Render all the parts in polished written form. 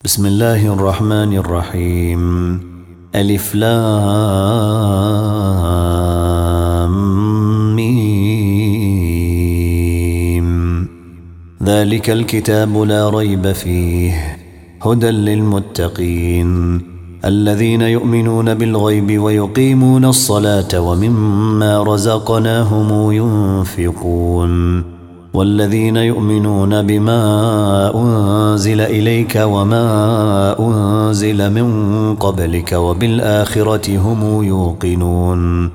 بسم الله الرحمن الرحيم. ألف لام ميم. ذلك الكتاب لا ريب فيه هدى للمتقين الذين يؤمنون بالغيب ويقيمون الصلاة ومما رزقناهم ينفقون والذين يؤمنون بما أنزل إليك وما أنزل من قبلك وبالآخرة هم يوقنون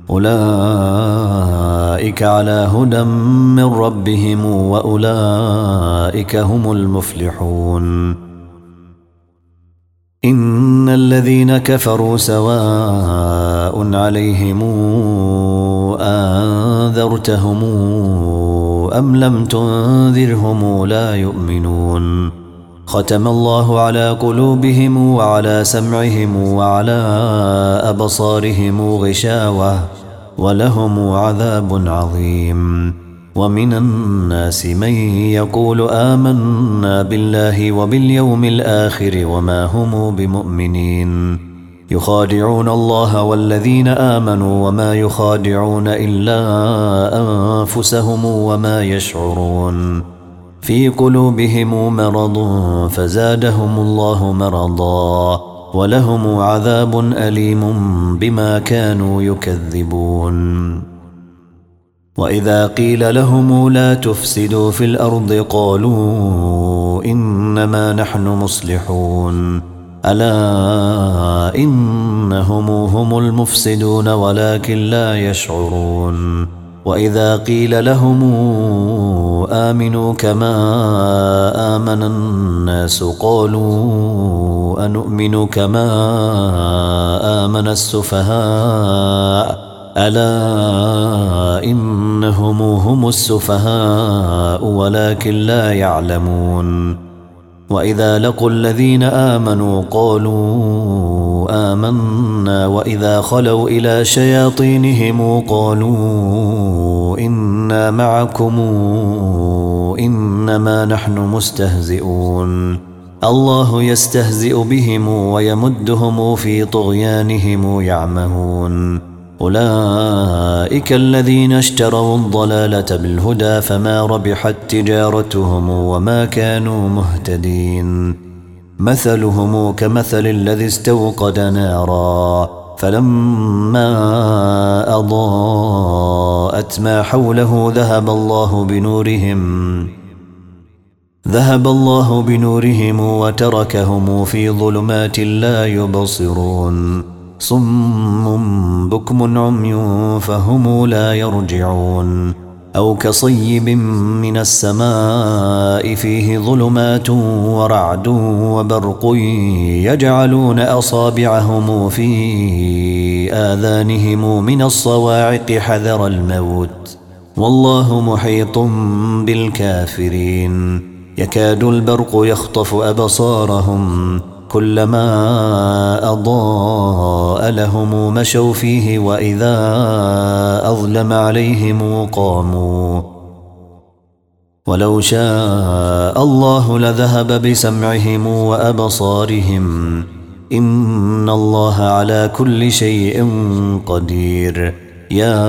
أولئك على هدى من ربهم وأولئك هم المفلحون. إن الذين كفروا سواء عليهم أنذرتهم أم لم تنذرهم لا يؤمنون. ختم الله على قلوبهم وعلى سمعهم وعلى أبصارهم غشاوة ولهم عذاب عظيم. ومن الناس من يقول آمنا بالله وباليوم الآخر وما هم بمؤمنين يخادعون الله والذين آمنوا وما يخادعون إلا أنفسهم وما يشعرون. في قلوبهم مرض فزادهم الله مرضا ولهم عذاب أليم بما كانوا يكذبون. وإذا قيل لهم لا تفسدوا في الأرض قالوا إنما نحن مصلحون ألا إنهم هم المفسدون ولكن لا يشعرون. وإذا قيل لهم آمنوا كما آمن الناس قالوا أنؤمن كما آمن السفهاء ألا إنهم هم السفهاء ولكن لا يعلمون. وإذا لقوا الذين آمنوا قالوا آمنا وإذا خلوا إلى شياطينهم قالوا إنا معكم إنما نحن مستهزئون. الله يستهزئ بهم ويمدهم في طغيانهم يعمهون. أولئك الذين اشتروا الضلالة بالهدى فما ربحت تجارتهم وما كانوا مهتدين. مثلهم كمثل الذي استوقد نارا فلما أضاءت ما حوله ذهب الله بنورهم وتركهم في ظلمات لا يبصرون. صم بكم عمي فهم لا يرجعون. أو كصيب من السماء فيه ظلمات ورعد وبرق يجعلون أصابعهم في آذانهم من الصواعق حذر الموت والله محيط بالكافرين. يكاد البرق يخطف أبصارهم كلما أضاء لهم مشوا فيه وإذا أظلم عليهم قاموا. ولو شاء الله لذهب بسمعهم وأبصارهم إن الله على كل شيء قدير. يا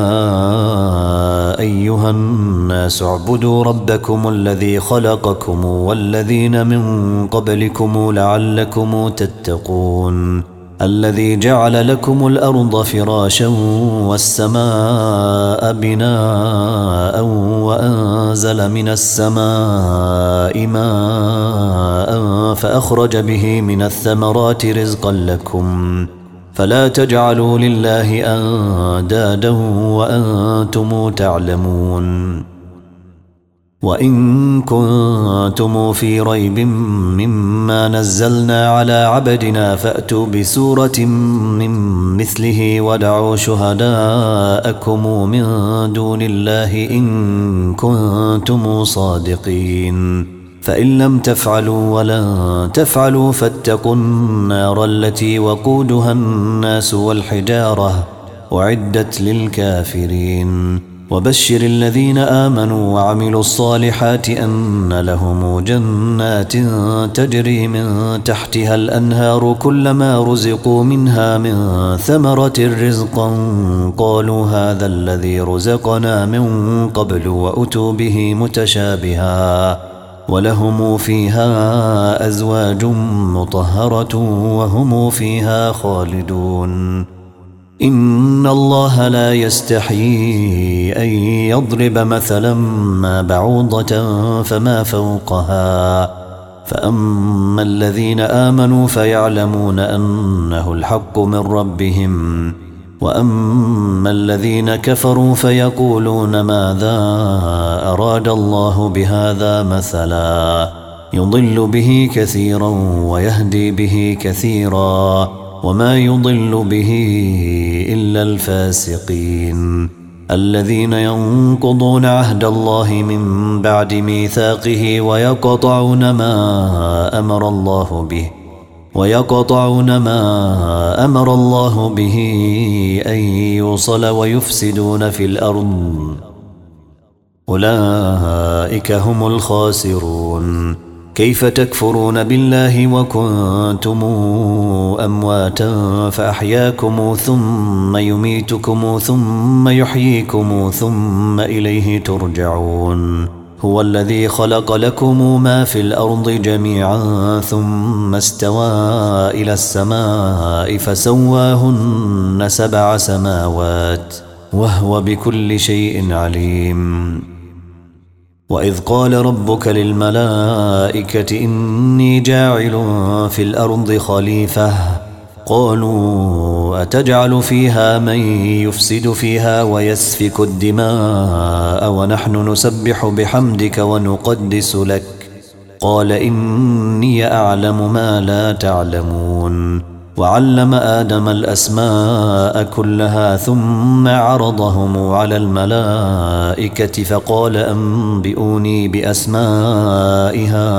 أيها الناس اعبدوا ربكم الذي خلقكم والذين من قبلكم لعلكم تتقون. الذي جعل لكم الأرض فراشا والسماء بناء وأنزل من السماء ماء فأخرج به من الثمرات رزقا لكم فلا تجعلوا لله أندادا وأنتم تعلمون. وإن كنتم في ريب مما نزلنا على عبدنا فأتوا بسورة من مثله ودعوا شهداءكم من دون الله إن كنتم صادقين. فإن لم تفعلوا ولن تفعلوا فاتقوا النار التي وقودها الناس والحجارة أعدت للكافرين. وبشر الذين آمنوا وعملوا الصالحات أن لهم جنات تجري من تحتها الأنهار كلما رزقوا منها من ثمرة رزقا قالوا هذا الذي رزقنا من قبل وأتوا به متشابها ولهم فيها أزواج مطهرة وهم فيها خالدون إن الله لا يستحيي أن يضرب مثلا ما بعوضة فما فوقها فأما الذين آمنوا فيعلمون أنه الحق من ربهم وأما الذين كفروا فيقولون ماذا أراد الله بهذا مثلا يضل به كثيرا ويهدي به كثيرا وما يضل به إلا الفاسقين الذين ينقضون عهد الله من بعد ميثاقه ويقطعون ما أمر الله به أن يوصل ويفسدون في الأرض أولئك هم الخاسرون كيف تكفرون بالله وكنتم أمواتا فأحياكم ثم يميتكم ثم يحييكم ثم إليه ترجعون هو الذي خلق لكم ما في الأرض جميعا ثم استوى إلى السماء فسواهن 7 سماوات وهو بكل شيء عليم وإذ قال ربك للملائكة إني جاعل في الأرض خليفة قالوا أتجعل فيها من يفسد فيها ويسفك الدماء ونحن نسبح بحمدك ونقدس لك قال إني أعلم ما لا تعلمون وعلم آدم الأسماء كلها ثم عرضهم على الملائكة فقال أنبئوني بأسماء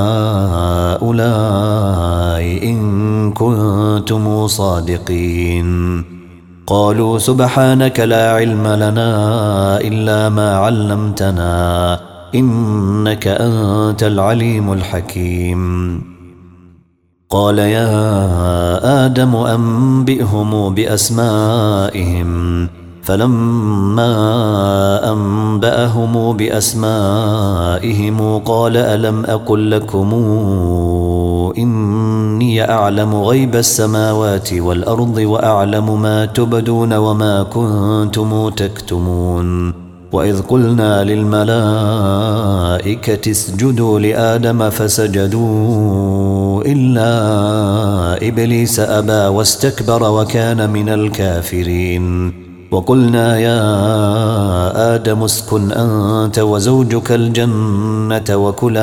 هؤلاء إن كنتم صادقين قالوا سبحانك لا علم لنا إلا ما علمتنا إنك أنت العليم الحكيم قال يا آدم أنبئهم بأسمائهم فلما أنبأهم بأسمائهم قال ألم أقل لكم إني أعلم غيب السماوات والأرض وأعلم ما تبدون وما كنتم تكتمون وإذ قلنا للملائكة اسجدوا لآدم فسجدوا إلا إبليس أبى واستكبر وكان من الكافرين وقلنا يا آدم اسكن أنت وزوجك الجنة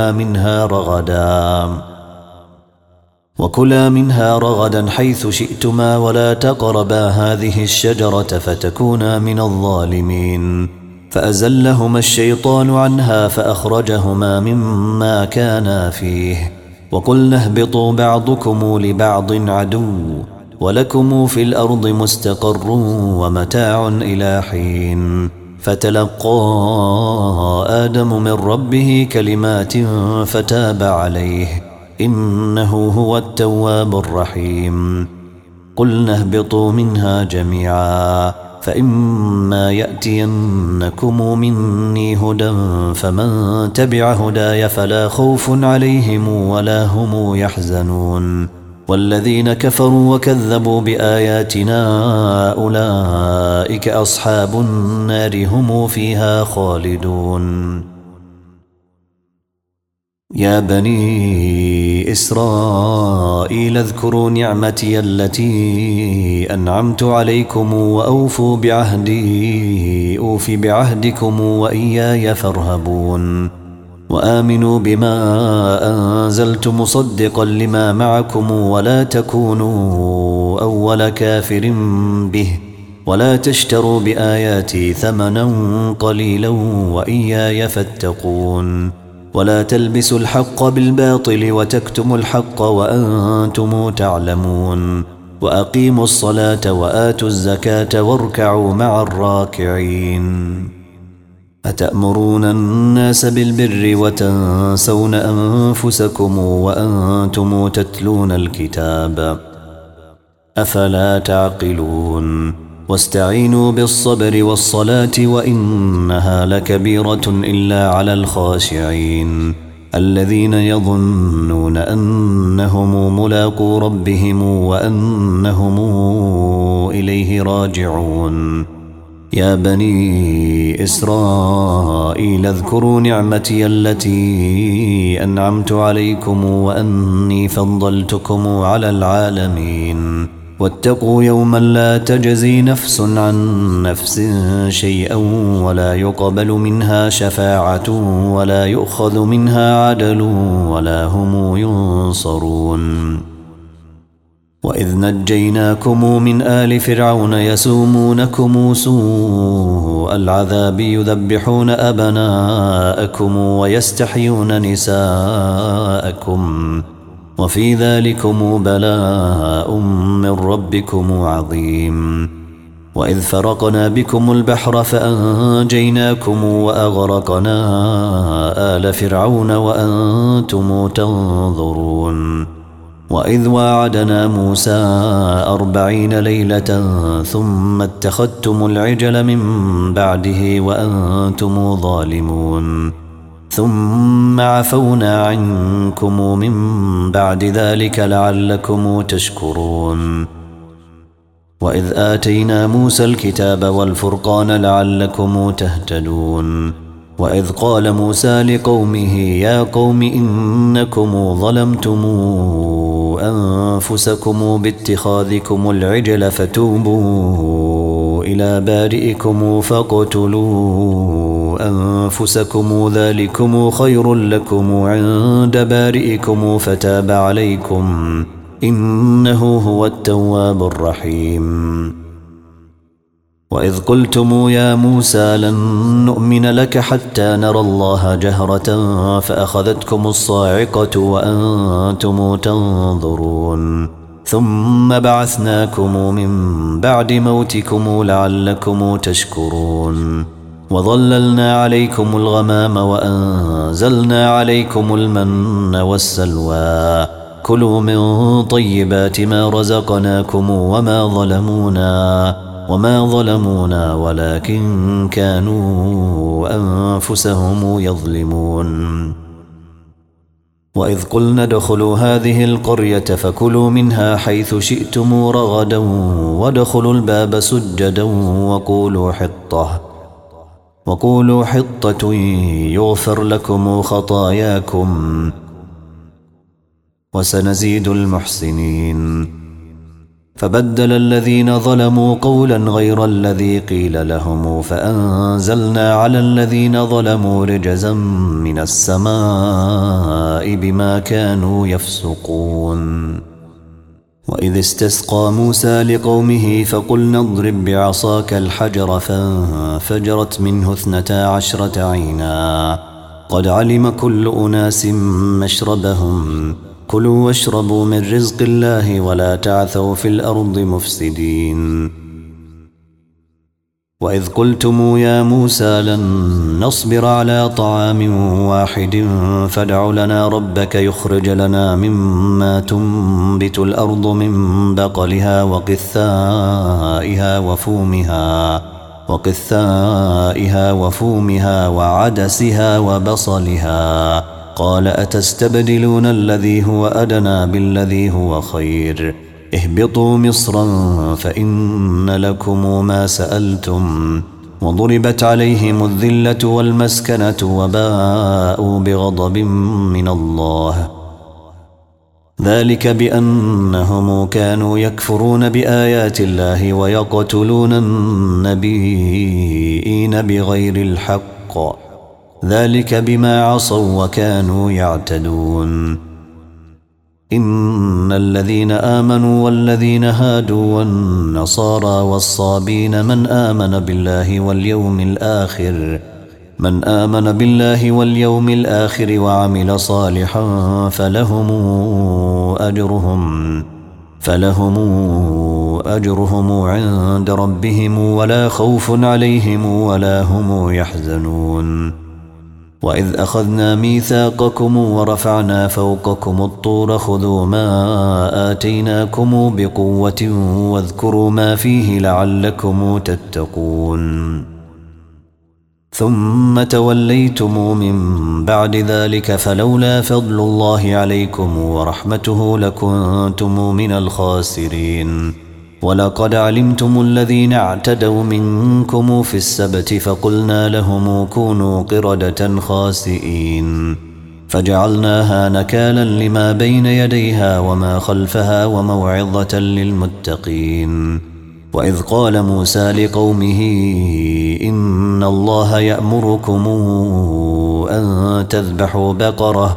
وكلا منها رغدا حيث شئتما ولا تقربا هذه الشجرة فتكونا من الظالمين فأزلهما الشيطان عنها فأخرجهما مما كانا فيه وقلنا اهبطوا بعضكم لبعض عدو ولكم في الأرض مستقر ومتاع إلى حين فتلقى آدم من ربه كلمات فتاب عليه إنه هو التواب الرحيم قلنا اهبطوا منها جميعا فإما يأتينكم مني هدى فمن تبع هداي فلا خوف عليهم ولا هم يحزنون والذين كفروا وكذبوا بآياتنا أولئك أصحاب النار هم فيها خالدون يا بني إسرائيل اذكروا نعمتي التي أنعمت عليكم وأوفوا بعهدي أوف بعهدكم وإياي فارهبون وآمنوا بما أنزلت مصدقا لما معكم ولا تكونوا أول كافر به ولا تشتروا بآياتي ثمنا قليلا وإياي فاتقون ولا تلبسوا الحق بالباطل وتكتموا الحق وأنتم تعلمون وأقيموا الصلاة وآتوا الزكاة واركعوا مع الراكعين أتأمرون الناس بالبر وتنسون أنفسكم وأنتم تتلون الكتاب أفلا تعقلون واستعينوا بالصبر والصلاة وإنها لكبيرة إلا على الخاشعين الذين يظنون أنهم ملاقو ربهم وأنهم إليه راجعون يا بني إسرائيل اذكروا نعمتي التي أنعمت عليكم وأني فضلتكم على العالمين واتقوا يوما لا تجزي نفس عن نفس شيئا ولا يقبل منها شفاعة ولا يؤخذ منها عدل ولا هم ينصرون وإذ نجيناكم من آل فرعون يسومونكم سوء العذاب يذبحون أبناءكم ويستحيون نساءكم وفي ذلكم بلاء من ربكم عظيم وإذ فرقنا بكم البحر فأنجيناكم وأغرقنا آل فرعون وأنتم تنظرون وإذ واعدنا موسى 40 ليلة ثم اتخذتم العجل من بعده وأنتم ظالمون ثم عفونا عنكم من بعد ذلك لعلكم تشكرون وإذ آتينا موسى الكتاب والفرقان لعلكم تهتدون وإذ قال موسى لقومه يا قوم إنكم ظلمتم أنفسكم باتخاذكم العجل فتوبوا إلى بارئكم فاقتلوا أنفسكم ذلكم خير لكم عند بارئكم فتاب عليكم إنه هو التواب الرحيم وإذ قلتم يا موسى لن نؤمن لك حتى نرى الله جهرة فأخذتكم الصاعقة وأنتم تنظرون ثم بعثناكم من بعد موتكم لعلكم تشكرون وظللنا عليكم الغمام وأنزلنا عليكم المن والسلوى كلوا من طيبات ما رزقناكم وما ظلمونا ولكن كانوا أنفسهم يظلمون وإذ قلنا ادخلوا هذه القرية فكلوا منها حيث شئتم رغدا وادخلوا الباب سجدا وقولوا حطة يغفر لكم خطاياكم وسنزيد المحسنين فبدل الذين ظلموا قولا غير الذي قيل لهم فأنزلنا على الذين ظلموا رجزا من السماء بما كانوا يفسقون وإذ استسقى موسى لقومه فقلنا اضرب بعصاك الحجر فانفجرت منه 12 عينا قد علم كل أناس مشربهم كلوا واشربوا من رزق الله ولا تعثوا في الأرض مفسدين وإذ قلتم يا موسى لن نصبر على طعام واحد فادع لنا ربك يخرج لنا مما تنبت الأرض من بقلها وقثائها وفومها وعدسها وبصلها قال أتستبدلون الذي هو أدنى بالذي هو خير اهبطوا مصرا فإن لكم ما سألتم وضربت عليهم الذلة والمسكنة وباءوا بغضب من الله ذلك بأنهم كانوا يكفرون بآيات الله ويقتلون النبيين بغير الحق ذلك بما عصوا وكانوا يعتدون إن الذين آمنوا والذين هادوا والنصارى والصابين من آمن بالله واليوم الآخر وعمل صالحا فلهم أجرهم عند ربهم ولا خوف عليهم ولا هم يحزنون وإذ أخذنا ميثاقكم ورفعنا فوقكم الطور خذوا ما آتيناكم بقوة واذكروا ما فيه لعلكم تتقون ثم توليتم من بعد ذلك فلولا فضل الله عليكم ورحمته لكنتم من الخاسرين ولقد علمتم الذين اعتدوا منكم في السبت فقلنا لهم كونوا قردة خاسئين فجعلناها نكالا لما بين يديها وما خلفها وموعظة للمتقين وإذ قال موسى لقومه إن الله يأمركم أن تذبحوا بقرة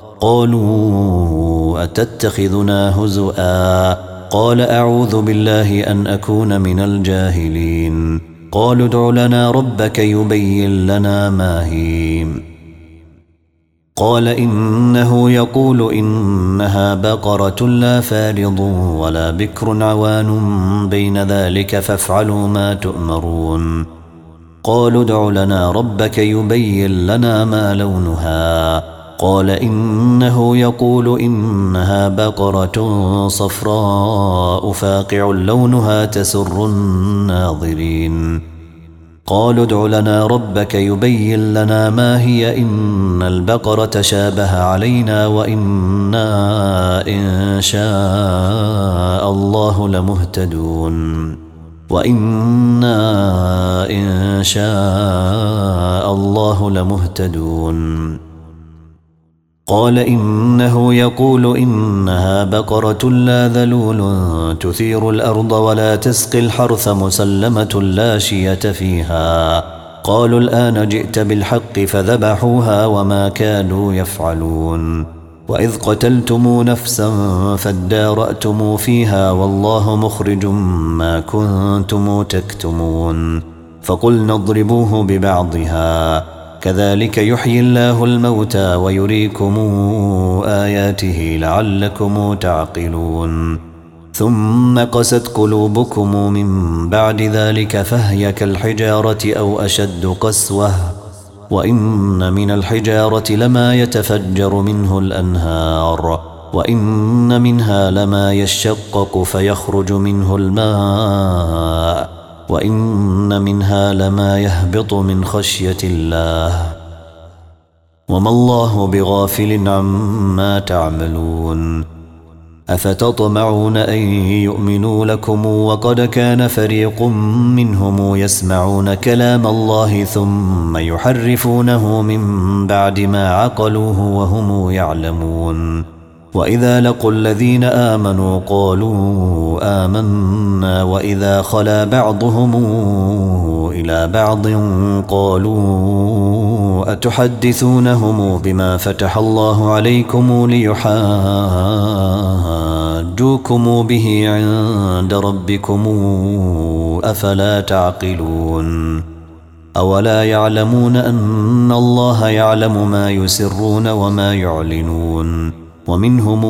قالوا أتتخذنا هزؤا قال أعوذ بالله أن أكون من الجاهلين قالوا ادع لنا ربك يبين لنا ما هي قال إنه يقول إنها بقرة لا فارض ولا بكر عوان بين ذلك فافعلوا ما تؤمرون قالوا ادع لنا ربك يبين لنا ما لونها قال إنه يقول إنها بقرة صفراء فاقع لونها تسر الناظرين قالوا ادع لنا ربك يبين لنا ما هي إن البقرة شابه علينا وإنا إن شاء الله لمهتدون قال إنه يقول إنها بقرة لا ذلول تثير الأرض ولا تسقي الحرث مسلمة لا شية فيها قالوا الآن جئت بالحق فذبحوها وما كانوا يفعلون وإذ قتلتم نفسا فادارأتم فيها والله مخرج ما كنتم تكتمون فقلنا اضربوه ببعضها كذلك يحيي الله الموتى ويريكم آياته لعلكم تعقلون ثم قست قلوبكم من بعد ذلك فهي كالحجارة أو أشد قسوة وإن من الحجارة لما يتفجر منه الأنهار وإن منها لما يشقق فيخرج منه الماء وإن منها لما يهبط من خشية الله وما الله بغافل عما تعملون أفتطمعون أن يؤمنوا لكم وقد كان فريق منهم يسمعون كلام الله ثم يحرفونه من بعد ما عقلوه وهم يعلمون وإذا لقوا الذين آمنوا قالوا آمنا وإذا خلا بعضهم إلى بعض قالوا أتحدثونهم بما فتح الله عليكم ليحاجوكم به عند ربكم أفلا تعقلون أولا يعلمون أن الله يعلم ما يسرون وما يعلنون ومنهم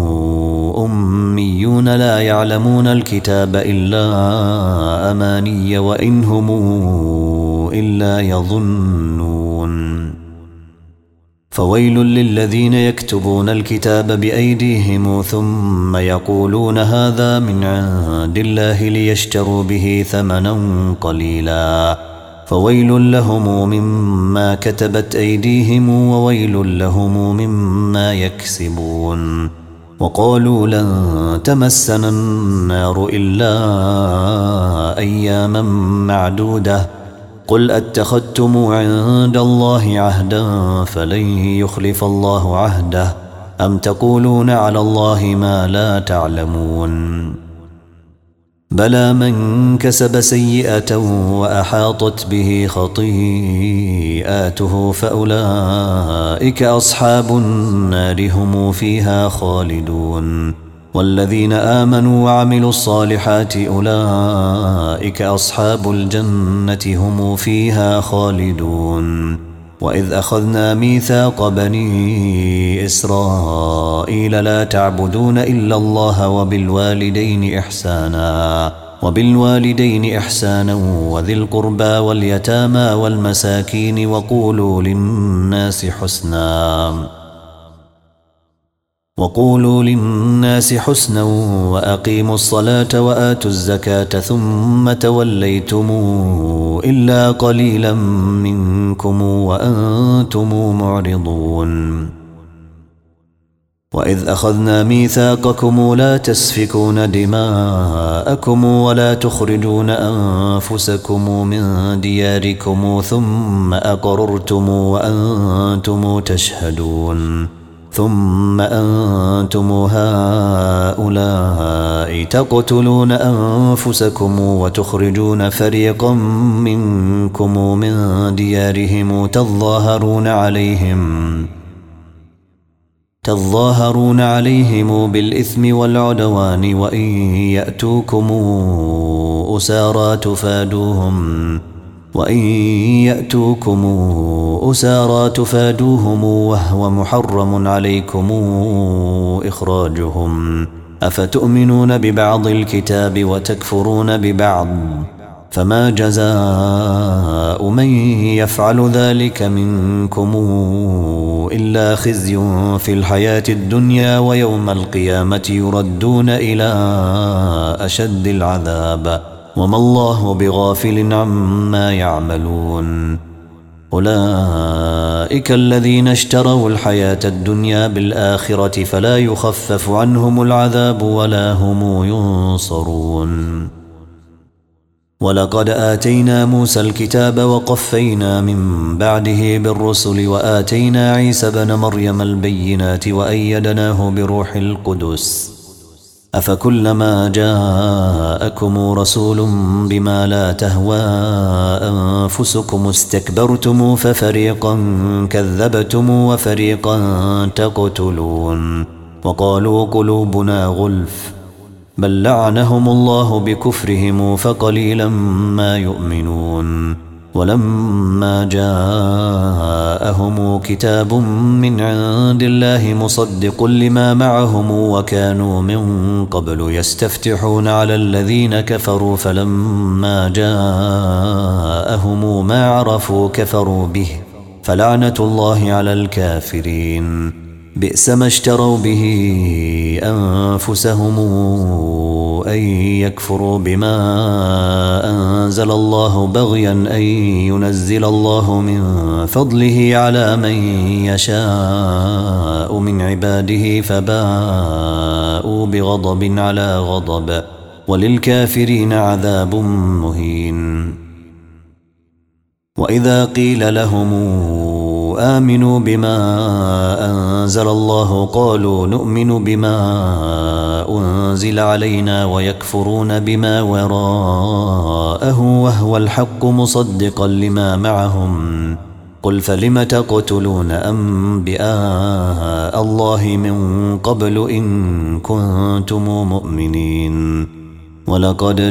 أميون لا يعلمون الكتاب إلا أماني وإن هم إلا يظنون فويل للذين يكتبون الكتاب بأيديهم ثم يقولون هذا من عند الله ليشتروا به ثمنا قليلا فويل لهم مما كتبت أيديهم وويل لهم مما يكسبون وقالوا لن تمسنا النار إلا أياما معدودة قل أتخذتم عند الله عهدا فلن يخلف الله عهده أم تقولون على الله ما لا تعلمون بلى من كسب سيئة وأحاطت به خطيئاته فأولئك أصحاب النار هم فيها خالدون والذين آمنوا وعملوا الصالحات أولئك أصحاب الجنة هم فيها خالدون وإذ أخذنا ميثاق بني إسرائيل لا تعبدون إلا الله وبالوالدين إحسانا وذي القربى واليتامى والمساكين وقولوا للناس حسنا وأقيموا الصلاة وآتوا الزكاة ثم توليتم إلا قليلا منكم وأنتم معرضون وإذ أخذنا ميثاقكم لا تسفكون دماءكم ولا تخرجون أنفسكم من دياركم ثم أقررتم وأنتم تشهدون ثم أنتم هؤلاء تقتلون أنفسكم وتخرجون فريقا منكم من ديارهم تظاهرون عليهم بالإثم والعدوان وإن يأتوكم أسارى تفادوهم وهو محرم عليكم إخراجهم أفتؤمنون ببعض الكتاب وتكفرون ببعض فما جزاء من يفعل ذلك منكم إلا خزي في الحياة الدنيا ويوم القيامة يردون إلى أشد العذاب وما الله بغافل عما يعملون أولئك الذين اشتروا الحياة الدنيا بالآخرة فلا يخفف عنهم العذاب ولا هم ينصرون ولقد آتينا موسى الكتاب وقفينا من بعده بالرسل وآتينا عيسى بن مريم البينات وأيدناه بروح القدس أفكلما جاءكم رسول بما لا تهوى أنفسكم استكبرتم ففريقا كذبتم وفريقا تقتلون وقالوا قلوبنا غلف بل لعنهم الله بكفرهم فقليلا ما يؤمنون ولما جاءهم كتاب من عند الله مصدق لما معهم وكانوا من قبل يستفتحون على الذين كفروا فلما جاءهم ما عرفوا كفروا به فلعنة الله على الكافرين بئس ما اشتروا به أنفسهم أن يكفروا بما أنزل الله بغيا أن ينزل الله من فضله على من يشاء من عباده فباءوا بغضب على غضب وللكافرين عذاب مهين وإذا قيل لهم آمنوا بما أنزل الله قالوا نؤمن بما أنزل علينا ويكفرون بما وراءه وهو الحق مصدقا لما معهم قل فلم تقتلون أنبياء الله من قبل إن كنتم مؤمنين ولقد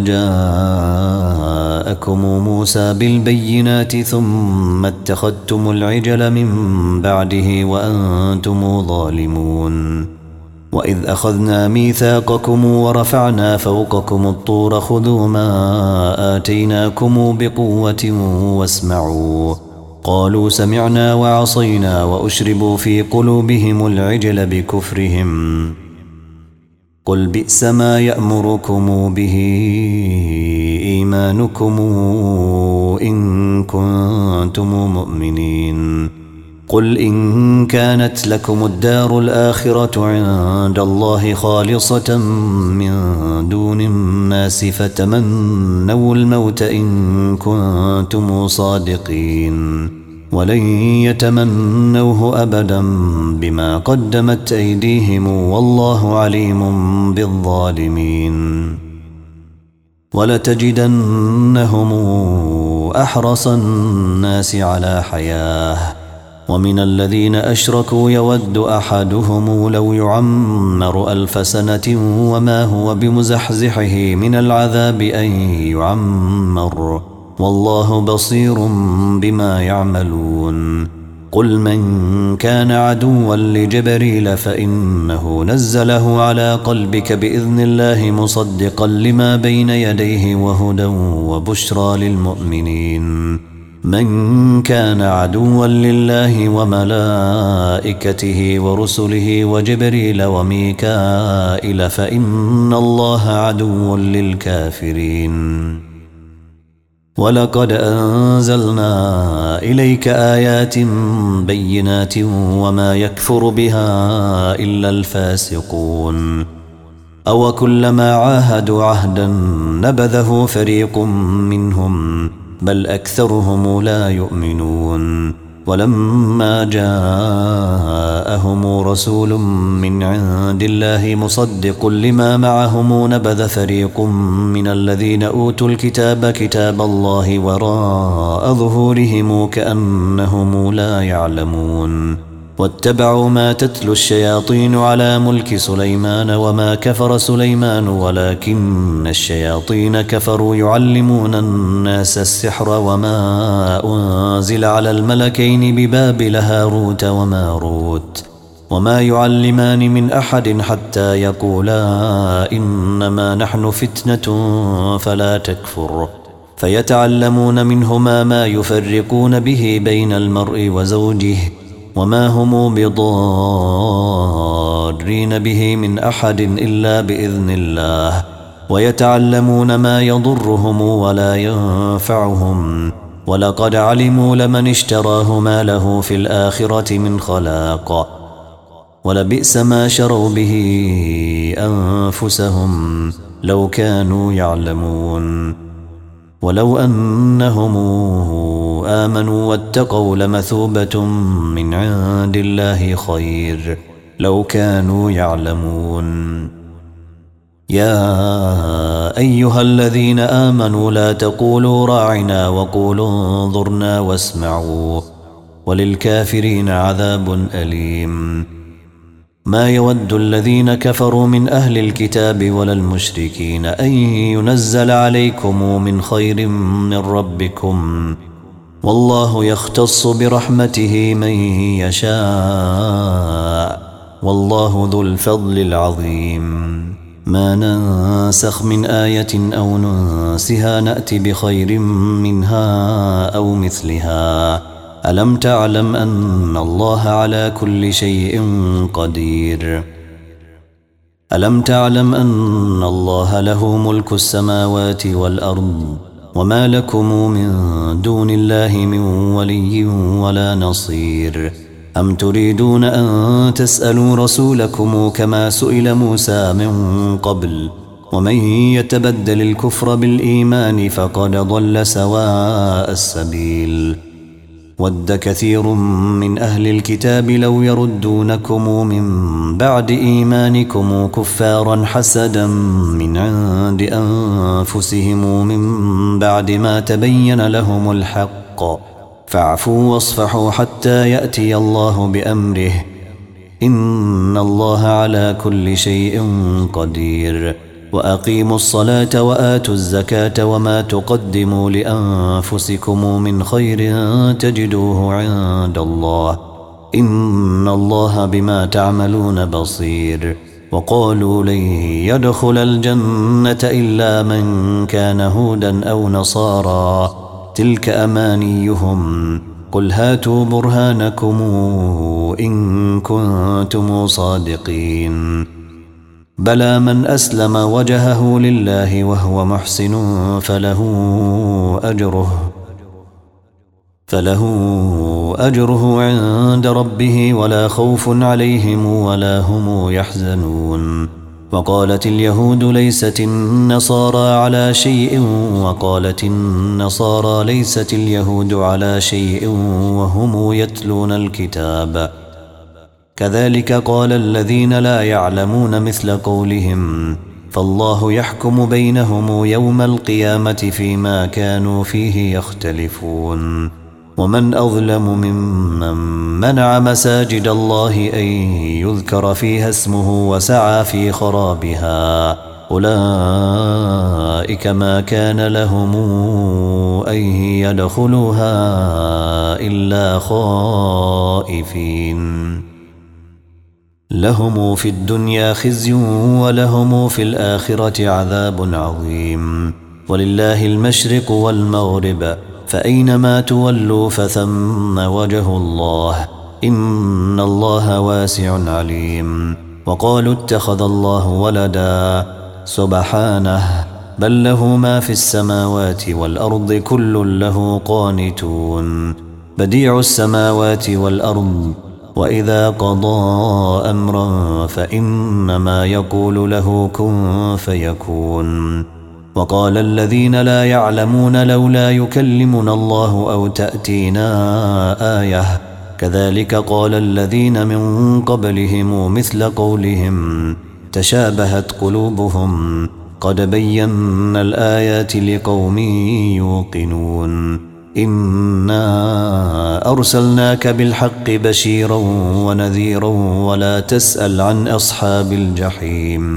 جاءكم موسى بالبينات ثم اتخذتم العجل من بعده وأنتم ظالمون وإذ أخذنا ميثاقكم ورفعنا فوقكم الطور خذوا ما آتيناكم بقوة واسمعوا قالوا سمعنا وعصينا وأشربوا في قلوبهم العجل بكفرهم قل بئس ما يأمركم به إيمانكم إن كنتم مؤمنين قل إن كانت لكم الدار الآخرة عند الله خالصة من دون الناس فتمنوا الموت إن كنتم صادقين ولن يتمنوه أبدا بما قدمت أيديهم والله عليم بالظالمين ولتجدنهم أحرص الناس على حياة ومن الذين أشركوا يود أحدهم لو يعمر 1000 سنة وما هو بمزحزحه من العذاب أن يعمر والله بصير بما يعملون قل من كان عدوا لجبريل فإنه نزله على قلبك بإذن الله مصدقا لما بين يديه وهدى وبشرى للمؤمنين. من كان عدوا لله وملائكته ورسله وجبريل وميكائيل فإن الله عدو للكافرين. ولقد أنزلنا إليك آيات بينات وما يكفر بها إلا الفاسقون. أو كلما عاهدوا عهدا نبذه فريق منهم بل أكثرهم لا يؤمنون. ولما جاءهم رسول من عند الله مصدق لما معهم نبذ فريق من الذين أوتوا الكتاب كتاب الله وراء ظهورهم كأنهم لا يعلمون. واتبعوا ما تتلو الشياطين على ملك سليمان وما كفر سليمان ولكن الشياطين كفروا يعلمون الناس السحر وما أنزل على الملكين ببابل هاروت وماروت وما يعلمان من أحد حتى يقولا إنما نحن فتنة فلا تكفر. فيتعلمون منهما ما يفرقون به بين المرء وزوجه وما هم بضارين به من أحد إلا بإذن الله. ويتعلمون ما يضرهم ولا ينفعهم ولقد علموا لمن اشتراه ما له في الآخرة من خلاق ولبئس ما شروا به أنفسهم لو كانوا يعلمون. ولو أنهم آمنوا واتقوا لمثوبة من عند الله خير لو كانوا يعلمون. يا أيها الذين آمنوا لا تقولوا راعنا وقولوا انظرنا واسمعوا وللكافرين عذاب أليم. ما يود الذين كفروا من أهل الكتاب ولا المشركين أن ينزل عليكم من خير من ربكم والله يختص برحمته من يشاء والله ذو الفضل العظيم. ما ننسخ من آية أو ننسها نأتي بخير منها أو مثلها. ألم تعلم أن الله على كل شيء قدير. ألم تعلم أن الله له ملك السماوات والأرض وما لكم من دون الله من ولي ولا نصير. أم تريدون أن تسألوا رسولكم كما سئل موسى من قبل ومن يتبدل الكفر بالإيمان فقد ضل سواء السبيل. ود كثير من أهل الكتاب لو يردونكم من بعد إيمانكم كفارا حسدا من عند أنفسهم من بعد ما تبين لهم الحق فاعفوا واصفحوا حتى يأتي الله بأمره إن الله على كل شيء قدير. وأقيموا الصلاة وآتوا الزكاة وما تقدموا لأنفسكم من خير تجدوه عند الله إن الله بما تعملون بصير. وقالوا لن يدخل الجنة إلا من كان هودا أو نصارى تلك أمانيهم قل هاتوا برهانكم إن كنتم صادقين. بلى من أسلم وجهه لله وهو محسن فله أجره عند ربه ولا خوف عليهم ولا هم يحزنون. وقالت اليهود ليست النصارى على شيء وقالت النصارى ليست اليهود على شيء وهم يتلون الكتاب كذلك قال الذين لا يعلمون مثل قولهم فالله يحكم بينهم يوم القيامة فيما كانوا فيه يختلفون. ومن أظلم ممن منع مساجد الله أن يذكر فيها اسمه وسعى في خرابها أولئك ما كان لهم أن يدخلوها إلا خائفين. لهم في الدنيا خزي ولهم في الآخرة عذاب عظيم. ولله المشرق والمغرب فأينما تولوا فثم وجه الله إن الله واسع عليم. وقالوا اتخذ الله ولدا سبحانه بل له ما في السماوات والأرض كل له قانتون. بديع السماوات والأرض وإذا قضى أمرا فإنما يقول له كن فيكون. وقال الذين لا يعلمون لولا يكلمنا الله أو تأتينا آية كذلك قال الذين من قبلهم مثل قولهم تشابهت قلوبهم قد بينا الآيات لقوم يوقنون. إنا أرسلناك بالحق بشيرا ونذيرا ولا تسأل عن أصحاب الجحيم.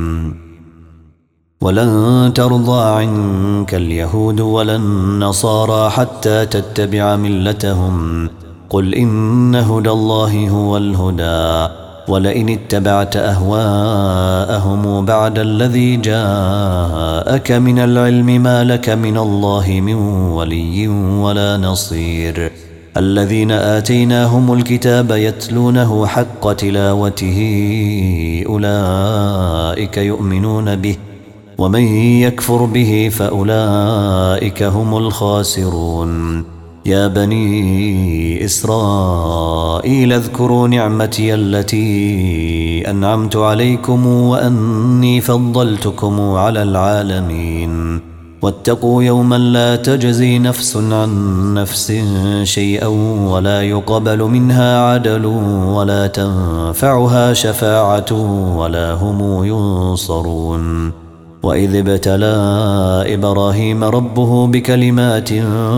ولن ترضى عنك اليهود ولا النصارى حتى تتبع ملتهم قل إن هدى الله هو الهدى ولئن اتبعت أهواءهم بعد الذي جاءك من العلم ما لك من الله من ولي ولا نصير. الذين آتيناهم الكتاب يتلونه حق تلاوته أولئك يؤمنون به ومن يكفر به فأولئك هم الخاسرون. يا بني إسرائيل اذكروا نعمتي التي أنعمت عليكم وأني فضلتكم على العالمين. واتقوا يوما لا تجزي نفس عن نفس شيئا ولا يقبل منها عدل ولا تنفعها شفاعة ولا هم ينصرون. وإذ ابتلى إبراهيم ربه بكلمات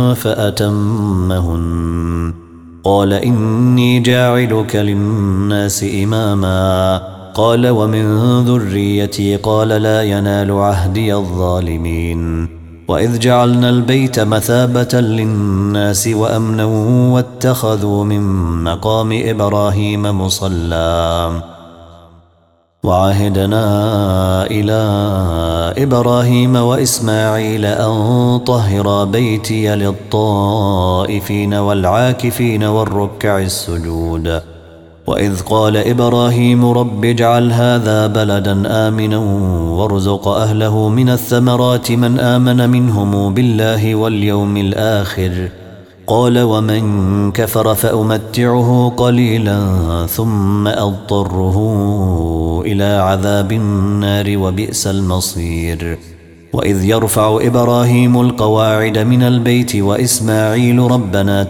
فأتمهن قال إني جاعلك للناس إماما قال ومن ذريتي قال لا ينال عهدي الظالمين. وإذ جعلنا البيت مثابة للناس وأمنا واتخذوا من مقام إبراهيم مصلى وعهدنا إلى إبراهيم وإسماعيل أن طهرا بيتي للطائفين والعاكفين والركع السجود. وإذ قال إبراهيم رب اجعل هذا بلدا آمنا وارزق أهله من الثمرات من آمن منهم بالله واليوم الآخر قال ومن كفر فأمتعه قليلا ثم أضطره إلى عذاب النار وبئس المصير. وإذ يرفع إبراهيم القواعد من البيت وإسماعيل ربنا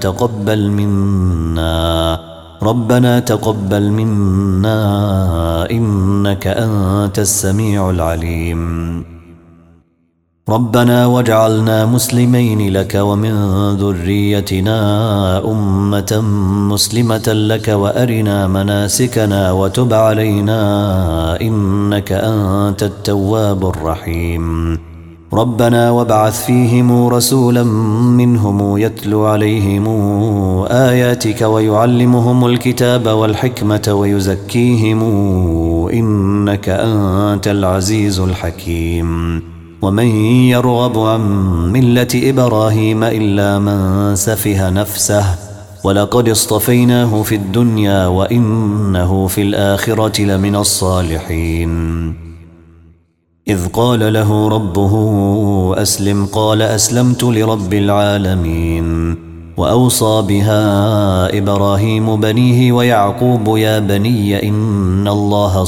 تقبل منا إنك أنت السميع العليم. ربنا واجعلنا مسلمين لك ومن ذريتنا أمة مسلمة لك وأرنا مناسكنا وتب علينا إنك أنت التواب الرحيم. ربنا وابعث فيهم رسولا منهم يتلو عليهم آياتك ويعلمهم الكتاب والحكمة ويزكيهم إنك أنت العزيز الحكيم. ومن يرغب عن ملة إبراهيم إلا من سفه نفسه ولقد اصطفيناه في الدنيا وإنه في الآخرة لمن الصالحين. إذ قال له ربه أسلم قال أسلمت لرب العالمين. وأوصى بها إبراهيم بنيه ويعقوب يا بني إن الله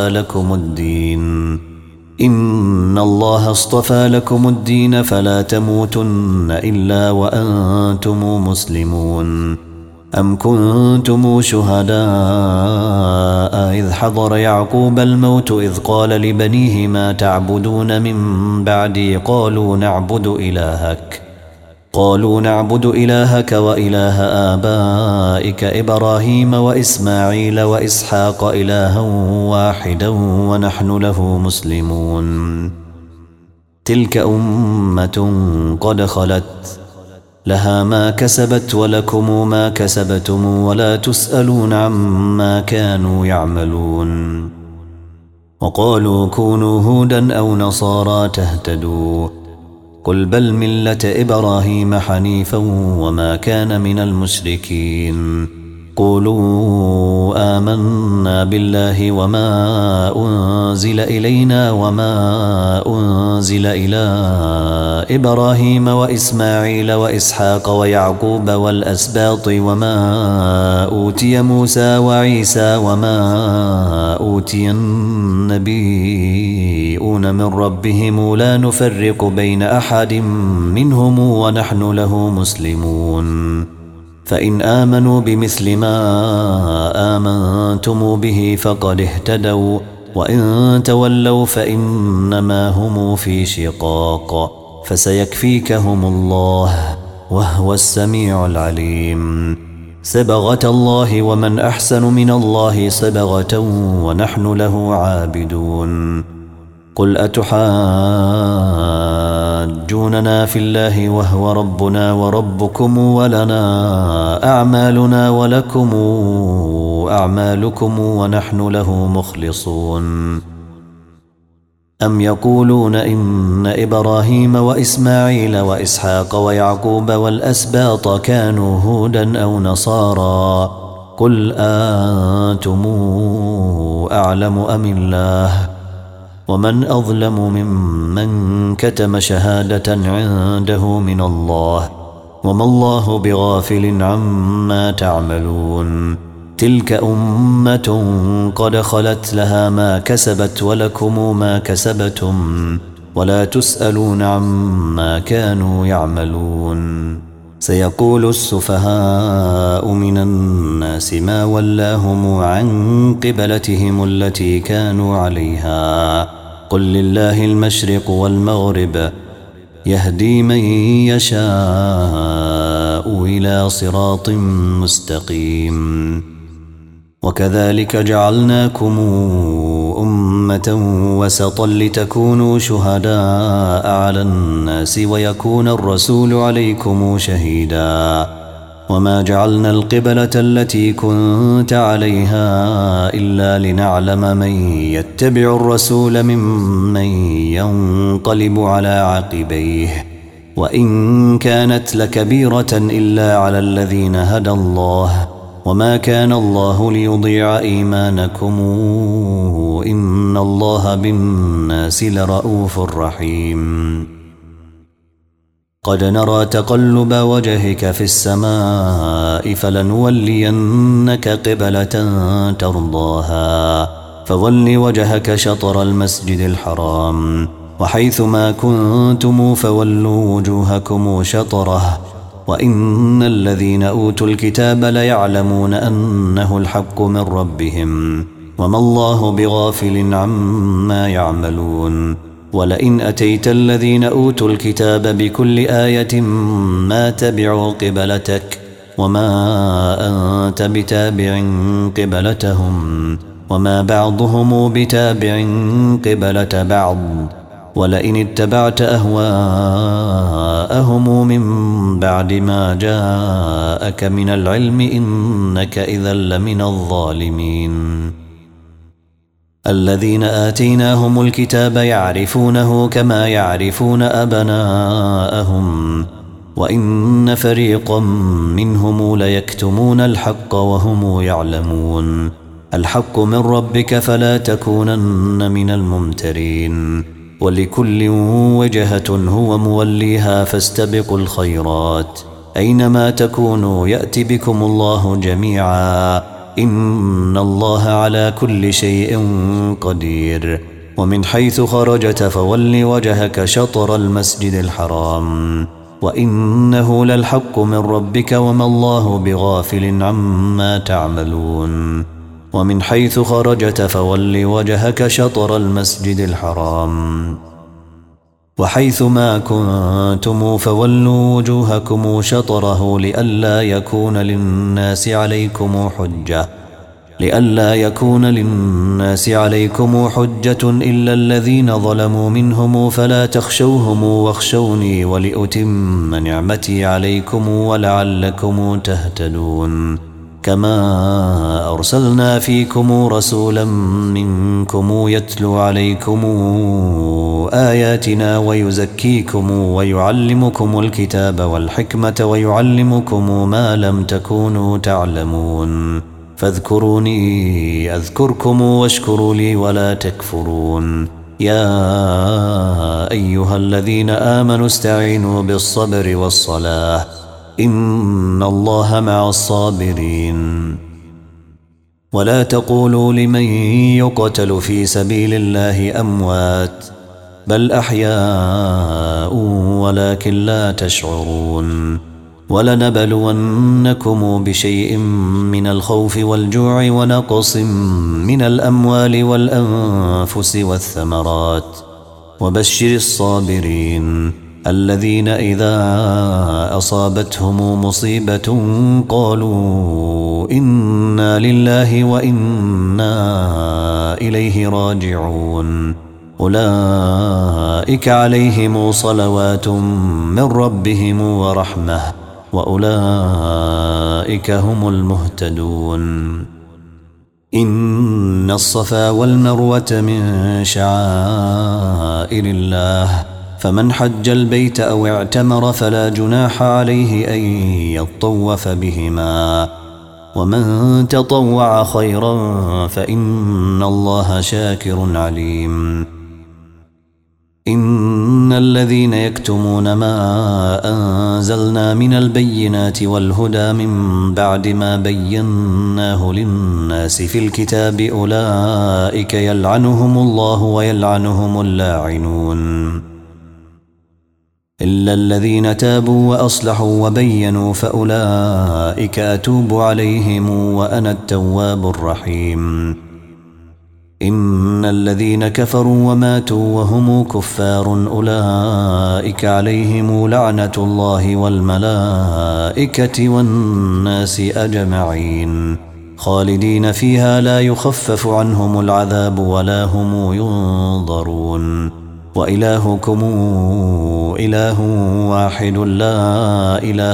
اصطفى لكم الدين فلا تموتن إلا وأنتم مسلمون. أم كنتم شهداء إذ حضر يعقوب الموت إذ قال لبنيه ما تعبدون من بعدي قالوا نعبد إلهك وإله آبائك إبراهيم وإسماعيل وإسحاق إلها واحدا ونحن له مسلمون. تلك أمة قد خلت لها ما كسبت ولكم ما كسبتم ولا تسألون عما كانوا يعملون. وقالوا كونوا هودا أو نصارى تهتدوا قل بل ملة إبراهيم حنيفا وما كان من المشركين. قولوا آمنا بالله وما أنزل إلينا وما أنزل إلى إبراهيم وإسماعيل وإسحاق ويعقوب والأسباط وما أوتي موسى وعيسى وما أوتي النبيون من ربهم لا نفرق بين أحد منهم ونحن له مسلمون. فإن آمنوا بمثل ما آمنتم به فقد اهتدوا وإن تولوا فإنما هم في شقاق فسيكفيكهم الله وهو السميع العليم. صبغة الله ومن أحسن من الله صبغة ونحن له عابدون. قل أتحاجوننا في الله وهو ربنا وربكم ولنا أعمالنا ولكم أعمالكم ونحن له مخلصون. أم يقولون إن إبراهيم وإسماعيل وإسحاق ويعقوب والأسباط كانوا هودا أو نصارى قل أنتم أعلم أم الله ومن أظلم ممن كتم شهادة عنده من الله وما الله بغافل عما تعملون. تلك أمة قد خلت لها ما كسبت ولكم ما كسبتم ولا تسألون عما كانوا يعملون. سيقول السفهاء من الناس ما ولاهم عن قبلتهم التي كانوا عليها قل لله المشرق والمغرب يهدي من يشاء إلى صراط مستقيم. وكذلك جعلناكم أمة وسطا لتكونوا شهداء على الناس ويكون الرسول عليكم شهيدا. وما جعلنا القبلة التي كنت عليها إلا لنعلم من يتبع الرسول ممن ينقلب على عقبيه وإن كانت لكبيرة إلا على الذين هدى الله وما كان الله ليضيع إيمانكم إن الله بالناس لرؤوف رحيم. قد نرى تقلب وجهك في السماء فلنولينك قبلة ترضاها فول وجهك شطر المسجد الحرام وحيث ما كنتم فولوا وجوهكم شطره وإن الذين أوتوا الكتاب ليعلمون أنه الحق من ربهم وما الله بغافل عما يعملون. ولئن أتيت الذين أوتوا الكتاب بكل آية ما تبعوا قبلتك وما أنت بتابع قبلتهم وما بعضهم بتابع قبلة بعض ولئن اتبعت أهواءهم من بعد ما جاءك من العلم إنك إذا لمن الظالمين. الذين آتيناهم الكتاب يعرفونه كما يعرفون أبناءهم وإن فريقا منهم ليكتمون الحق وهم يعلمون. الحق من ربك فلا تكونن من الممترين. ولكل وجهة هو موليها فاستبقوا الخيرات أينما تكونوا يأتي بكم الله جميعا إن الله على كل شيء قدير. ومن حيث خرجت فول وجهك شطر المسجد الحرام وإنه للحق من ربك وما الله بغافل عما تعملون. ومن حيث خرجت فول وجهك شطر المسجد الحرام وحيث ما كنتم فولوا وجوهكم شطره لئلا يكون للناس عليكم حجة لئلا يكون للناس عليكم حجة إلا الذين ظلموا منهم فلا تخشوهم واخشوني ولأتم نعمتي عليكم ولعلكم تهتدون كما أرسلنا فيكم رسولا منكم يتلو عليكم آياتنا ويزكيكم ويعلمكم الكتاب والحكمة ويعلمكم ما لم تكونوا تعلمون فاذكروني أذكركم واشكروا لي ولا تكفرون يا أيها الذين آمنوا استعينوا بالصبر والصلاة إن الله مع الصابرين ولا تقولوا لمن يقتل في سبيل الله أموات بل أحياء ولكن لا تشعرون ولنبلونكم بشيء من الخوف والجوع ونقص من الأموال والأنفس والثمرات وبشر الصابرين الذين إذا أصابتهم مصيبة قالوا إنا لله وإنا إليه راجعون أولئك عليهم صلوات من ربهم ورحمة وأولئك هم المهتدون إن الصفا والمروة من شعائر الله فمن حج البيت أو اعتمر فلا جناح عليه أن يطوف بهما ومن تطوع خيرا فإن الله شاكر عليم إن الذين يكتمون ما أنزلنا من البينات والهدى من بعد ما بيناه للناس في الكتاب أولئك يلعنهم الله ويلعنهم اللاعنون إلا الذين تابوا وأصلحوا وبينوا فأولئك أتوب عليهم وأنا التواب الرحيم إن الذين كفروا وماتوا وهم كفار أولئك عليهم لعنة الله والملائكة والناس أجمعين خالدين فيها لا يخفف عنهم العذاب ولا هم ينظرون وإلهكم إله واحد لا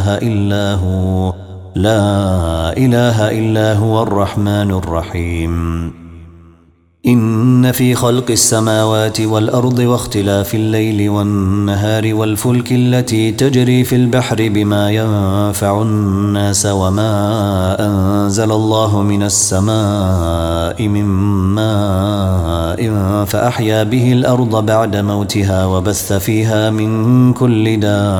إله إلا هو الرحمن الرحيم إن في خلق السماوات والأرض واختلاف الليل والنهار والفلك التي تجري في البحر بما ينفع الناس وما أنزل الله من السماء من ماء فأحيا به الأرض بعد موتها وبث فيها من كل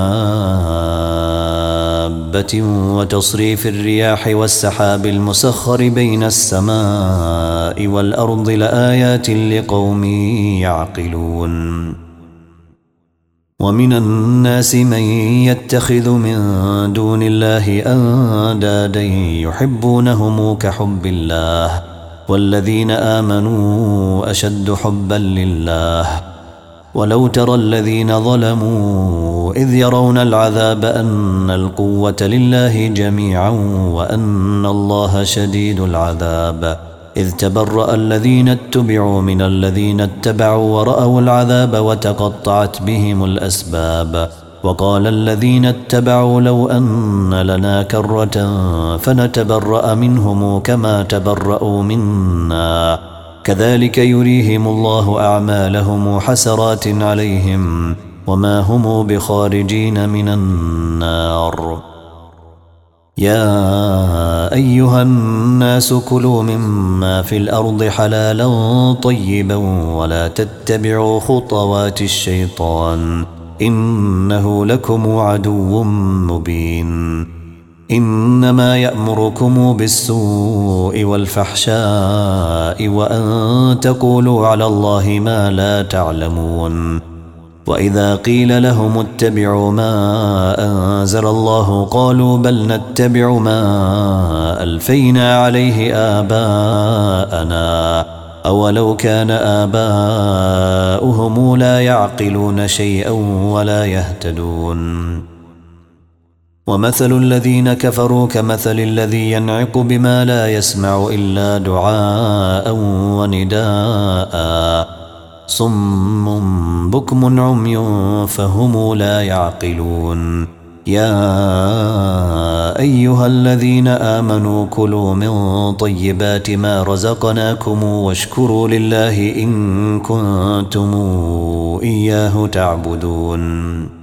دابة وتصريف الرياح والسحاب المسخر بين السماء والأرض لآيات لقوم يعقلون ومن الناس من يتخذ من دون الله أندادا يحبونهم كحب الله والذين آمنوا أشد حبا لله ولو ترى الذين ظلموا إذ يرون العذاب أن القوة لله جميعا وأن الله شديد العذاب إذ تبرأ الذين اتبعوا من الذين اتبعوا ورأوا العذاب وتقطعت بهم الأسباب وقال الذين اتبعوا لو أن لنا كرة فنتبرأ منهم كما تبرأوا منا كذلك يريهم الله أعمالهم حسرات عليهم وما هم بخارجين من النار يا أيها الناس كلوا مما في الأرض حلالا طيبا ولا تتبعوا خطوات الشيطان إنه لكم عدو مبين إنما يأمركم بالسوء والفحشاء وأن تقولوا على الله ما لا تعلمون وإذا قيل لهم اتبعوا ما أنزل الله قالوا بل نتبع ما ألفينا عليه آباءنا أولو كان آباؤهم لا يعقلون شيئا ولا يهتدون ومثل الذين كفروا كمثل الذي ينعق بما لا يسمع إلا دعاء ونداء صم بكم عمي فهم لا يعقلون يا أيها الذين آمنوا كلوا من طيبات ما رزقناكم واشكروا لله إن كنتم إياه تعبدون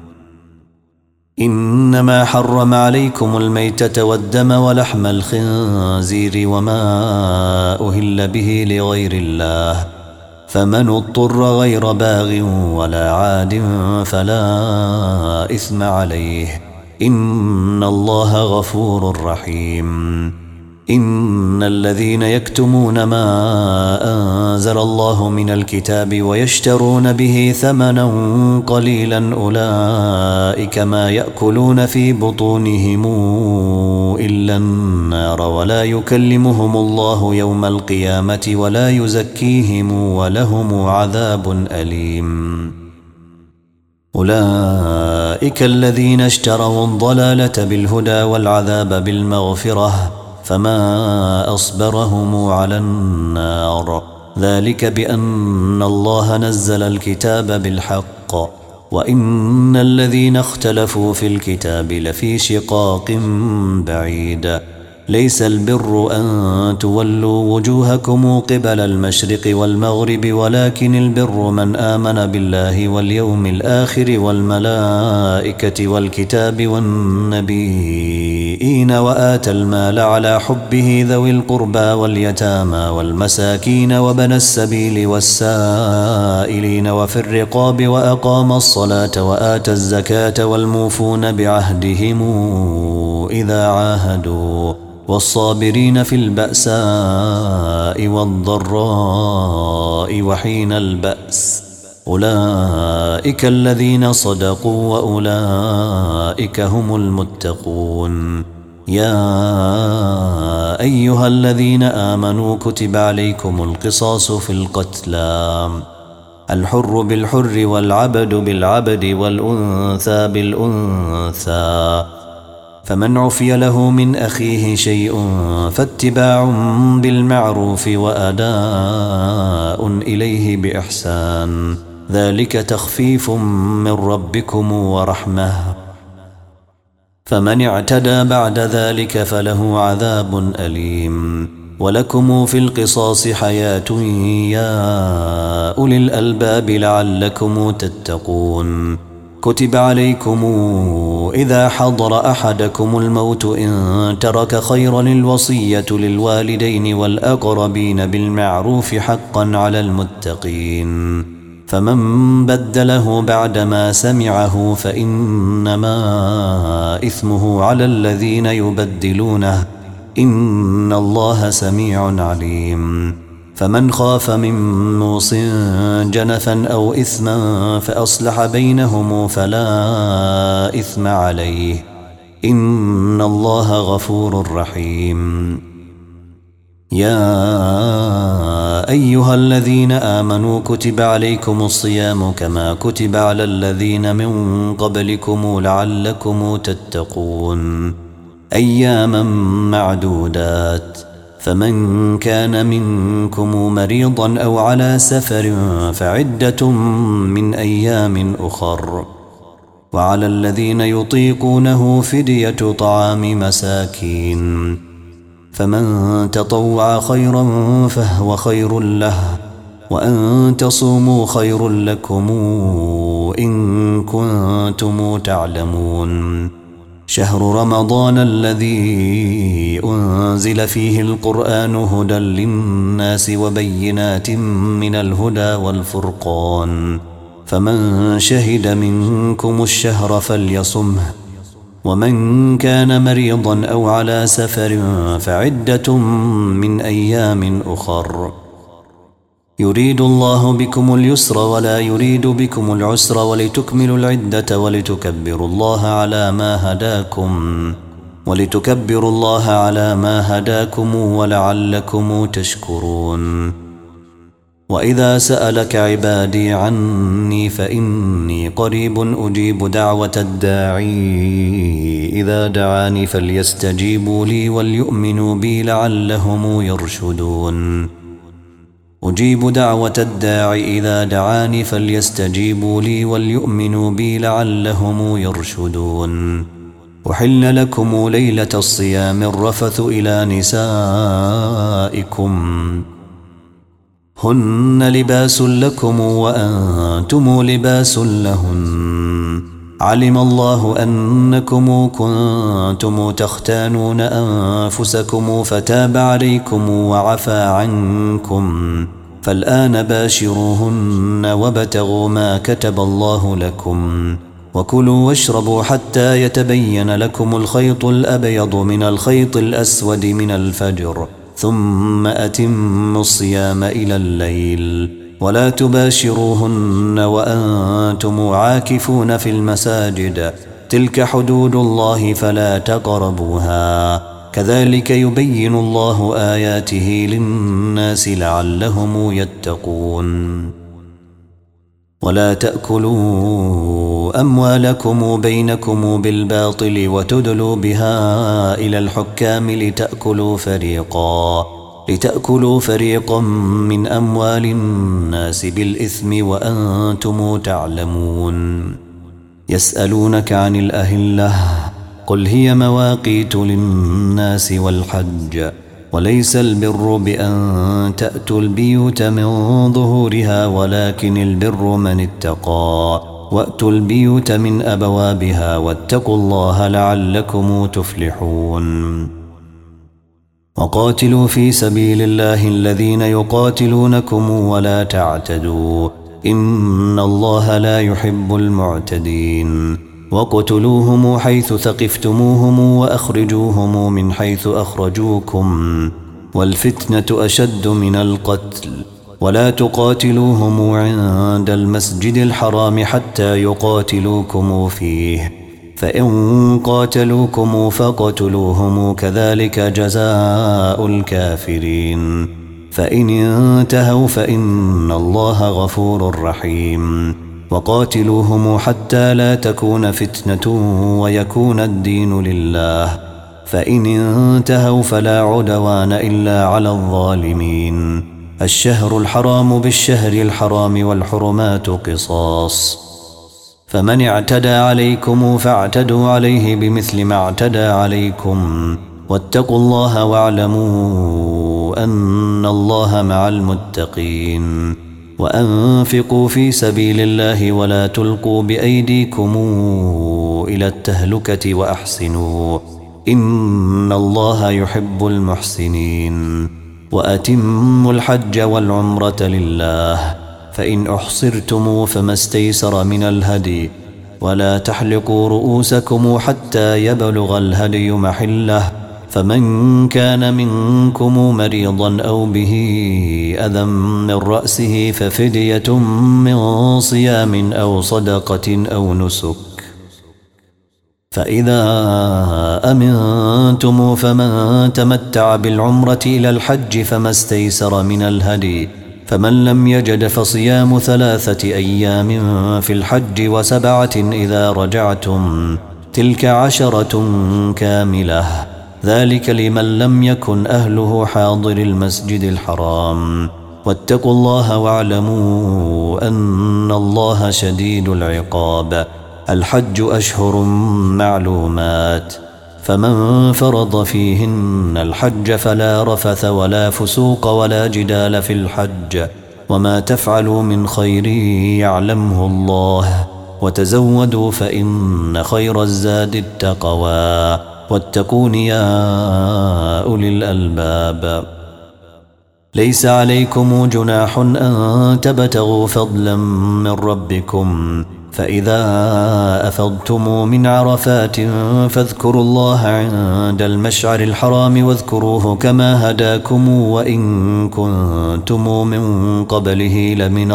إنما حرم عليكم الميتة والدم ولحم الخنزير وما أهل به لغير الله فمن اضطر غير باغ ولا عاد فلا إثم عليه إن الله غفور رحيم إن الذين يكتمون ما أنزل الله من الكتاب ويشترون به ثمنا قليلا أولئك ما يأكلون في بطونهم إلا النار ولا يكلمهم الله يوم القيامة ولا يزكيهم ولهم عذاب أليم أولئك الذين اشتروا الضلالة بالهدى والعذاب بالمغفرة فما أصبرهم على النار ذلك بأن الله نزل الكتاب بالحق وإن الذين اختلفوا في الكتاب لفي شقاق بعيد ليس البر أن تولوا وجوهكم قبل المشرق والمغرب ولكن البر من آمن بالله واليوم الآخر والملائكة والكتاب والنبيين وآتى المال على حبه ذوي القربى واليتامى والمساكين وبن السبيل والسائلين وفي الرقاب وأقام الصلاة وآتى الزكاة والموفون بعهدهم إذا عاهدوا والصابرين في البأساء والضراء وحين البأس أولئك الذين صدقوا وأولئك هم المتقون يا أيها الذين آمنوا كتب عليكم القصاص في القتلى الحر بالحر والعبد بالعبد والأنثى بالأنثى فمن عفي له من أخيه شيء فاتباع بالمعروف وأداء إليه بإحسان ذلك تخفيف من ربكم ورحمة فمن اعتدى بعد ذلك فله عذاب أليم ولكم في القصاص حياة يا أولي الألباب لعلكم تتقون كتب عليكم إذا حضر أحدكم الموت إن ترك خيرا الوصية للوالدين والأقربين بالمعروف حقا على المتقين فمن بدله بعدما سمعه فإنما إثمه على الذين يبدلونه إن الله سميع عليم فمن خاف من موص جنفا أو إثما فأصلح بينهم فلا إثم عليه إن الله غفور رحيم يا أيها الذين آمنوا كتب عليكم الصيام كما كتب على الذين من قبلكم لعلكم تتقون أياما معدودات فمن كان منكم مريضا أو على سفر فعدة من أيام أخر وعلى الذين يطيقونه فدية طعام مساكين فمن تطوع خيرا فهو خير له وأن تصوموا خير لكم إن كنتم تعلمون شهر رمضان الذي أنزل فيه القرآن هدى للناس وبينات من الهدى والفرقان فمن شهد منكم الشهر فليصمه ومن كان مريضا أو على سفر فعدة من أيام أخر يريد الله بكم اليسر ولا يريد بكم العسر ولتكملوا العدة ولتكبروا الله على ما هداكم ولعلكم تشكرون وإذا سألك عبادي عني فإني قريب أجيب دعوة الداعي إذا دعاني فليستجيبوا لي وليؤمنوا بي لعلهم يرشدون أجيب دعوة الداعي إذا دعاني فليستجيبوا لي وليؤمنوا بي لعلهم يرشدون أحل لكم ليلة الصيام الرفث إلى نسائكم هن لباس لكم وأنتم لباس لهن علم الله أنكم كنتم تختانون أنفسكم فتاب عليكم وعفى عنكم فالآن باشروهن وابتغوا ما كتب الله لكم وكلوا واشربوا حتى يتبين لكم الخيط الأبيض من الخيط الأسود من الفجر ثم أتموا الصيام إلى الليل ولا تباشروهن وأنتم عاكفون في المساجد تلك حدود الله فلا تقربوها كذلك يبين الله آياته للناس لعلهم يتقون ولا تأكلوا أموالكم بينكم بالباطل وتدلوا بها إلى الحكام لتأكلوا فريقا من أموال الناس بالإثم وأنتم تعلمون يسألونك عن الأهلة قل هي مواقيت للناس والحج وليس البر بأن تأتوا البيوت من ظهورها ولكن البر من اتقى وأتوا البيوت من أبوابها واتقوا الله لعلكم تفلحون وقاتلوا في سبيل الله الذين يقاتلونكم ولا تعتدوا إن الله لا يحب المعتدين وقتلوهم حيث ثقفتموهم وأخرجوهم من حيث أخرجوكم والفتنة أشد من القتل ولا تقاتلوهم عند المسجد الحرام حتى يقاتلوكم فيه فإن قاتلوكم فقتلوهم كذلك جزاء الكافرين فإن انتهوا فإن الله غفور رحيم وقاتلوهم حتى لا تكون فتنة ويكون الدين لله فإن انتهوا فلا عدوان إلا على الظالمين الشهر الحرام بالشهر الحرام والحرمات قصاص فمن اعتدى عليكم فاعتدوا عليه بمثل ما اعتدى عليكم واتقوا الله واعلموا أن الله مع المتقين وأنفقوا في سبيل الله ولا تلقوا بأيديكم إلى التهلكة وأحسنوا إن الله يحب المحسنين وأتموا الحج والعمرة لله فإن أحصرتم فما استيسر من الهدي ولا تحلقوا رؤوسكم حتى يبلغ الهدي محله فمن كان منكم مريضا أو به أذى من رأسه ففدية من صيام أو صدقة أو نسك فإذا أمنتم فمن تمتع بالعمرة إلى الحج فما استيسر من الهدي فمن لم يجد فصيام 3 أيام في الحج و7 إذا رجعتم تلك 10 كاملة ذلك لمن لم يكن أهله حاضر المسجد الحرام واتقوا الله واعلموا أن الله شديد العقاب الحج أشهر معلومات فمن فرض فيهن الحج فلا رفث ولا فسوق ولا جدال في الحج وما تفعلوا من خير يعلمه الله وتزودوا فإن خير الزاد التقوى واتقون يا أولي الألباب ليس عليكم جناح أن تبتغوا فضلا من ربكم فإذا أفضتم من عرفات فاذكروا الله عند المشعر الحرام واذكروه كما هداكم وإن كنتم من قبله لمن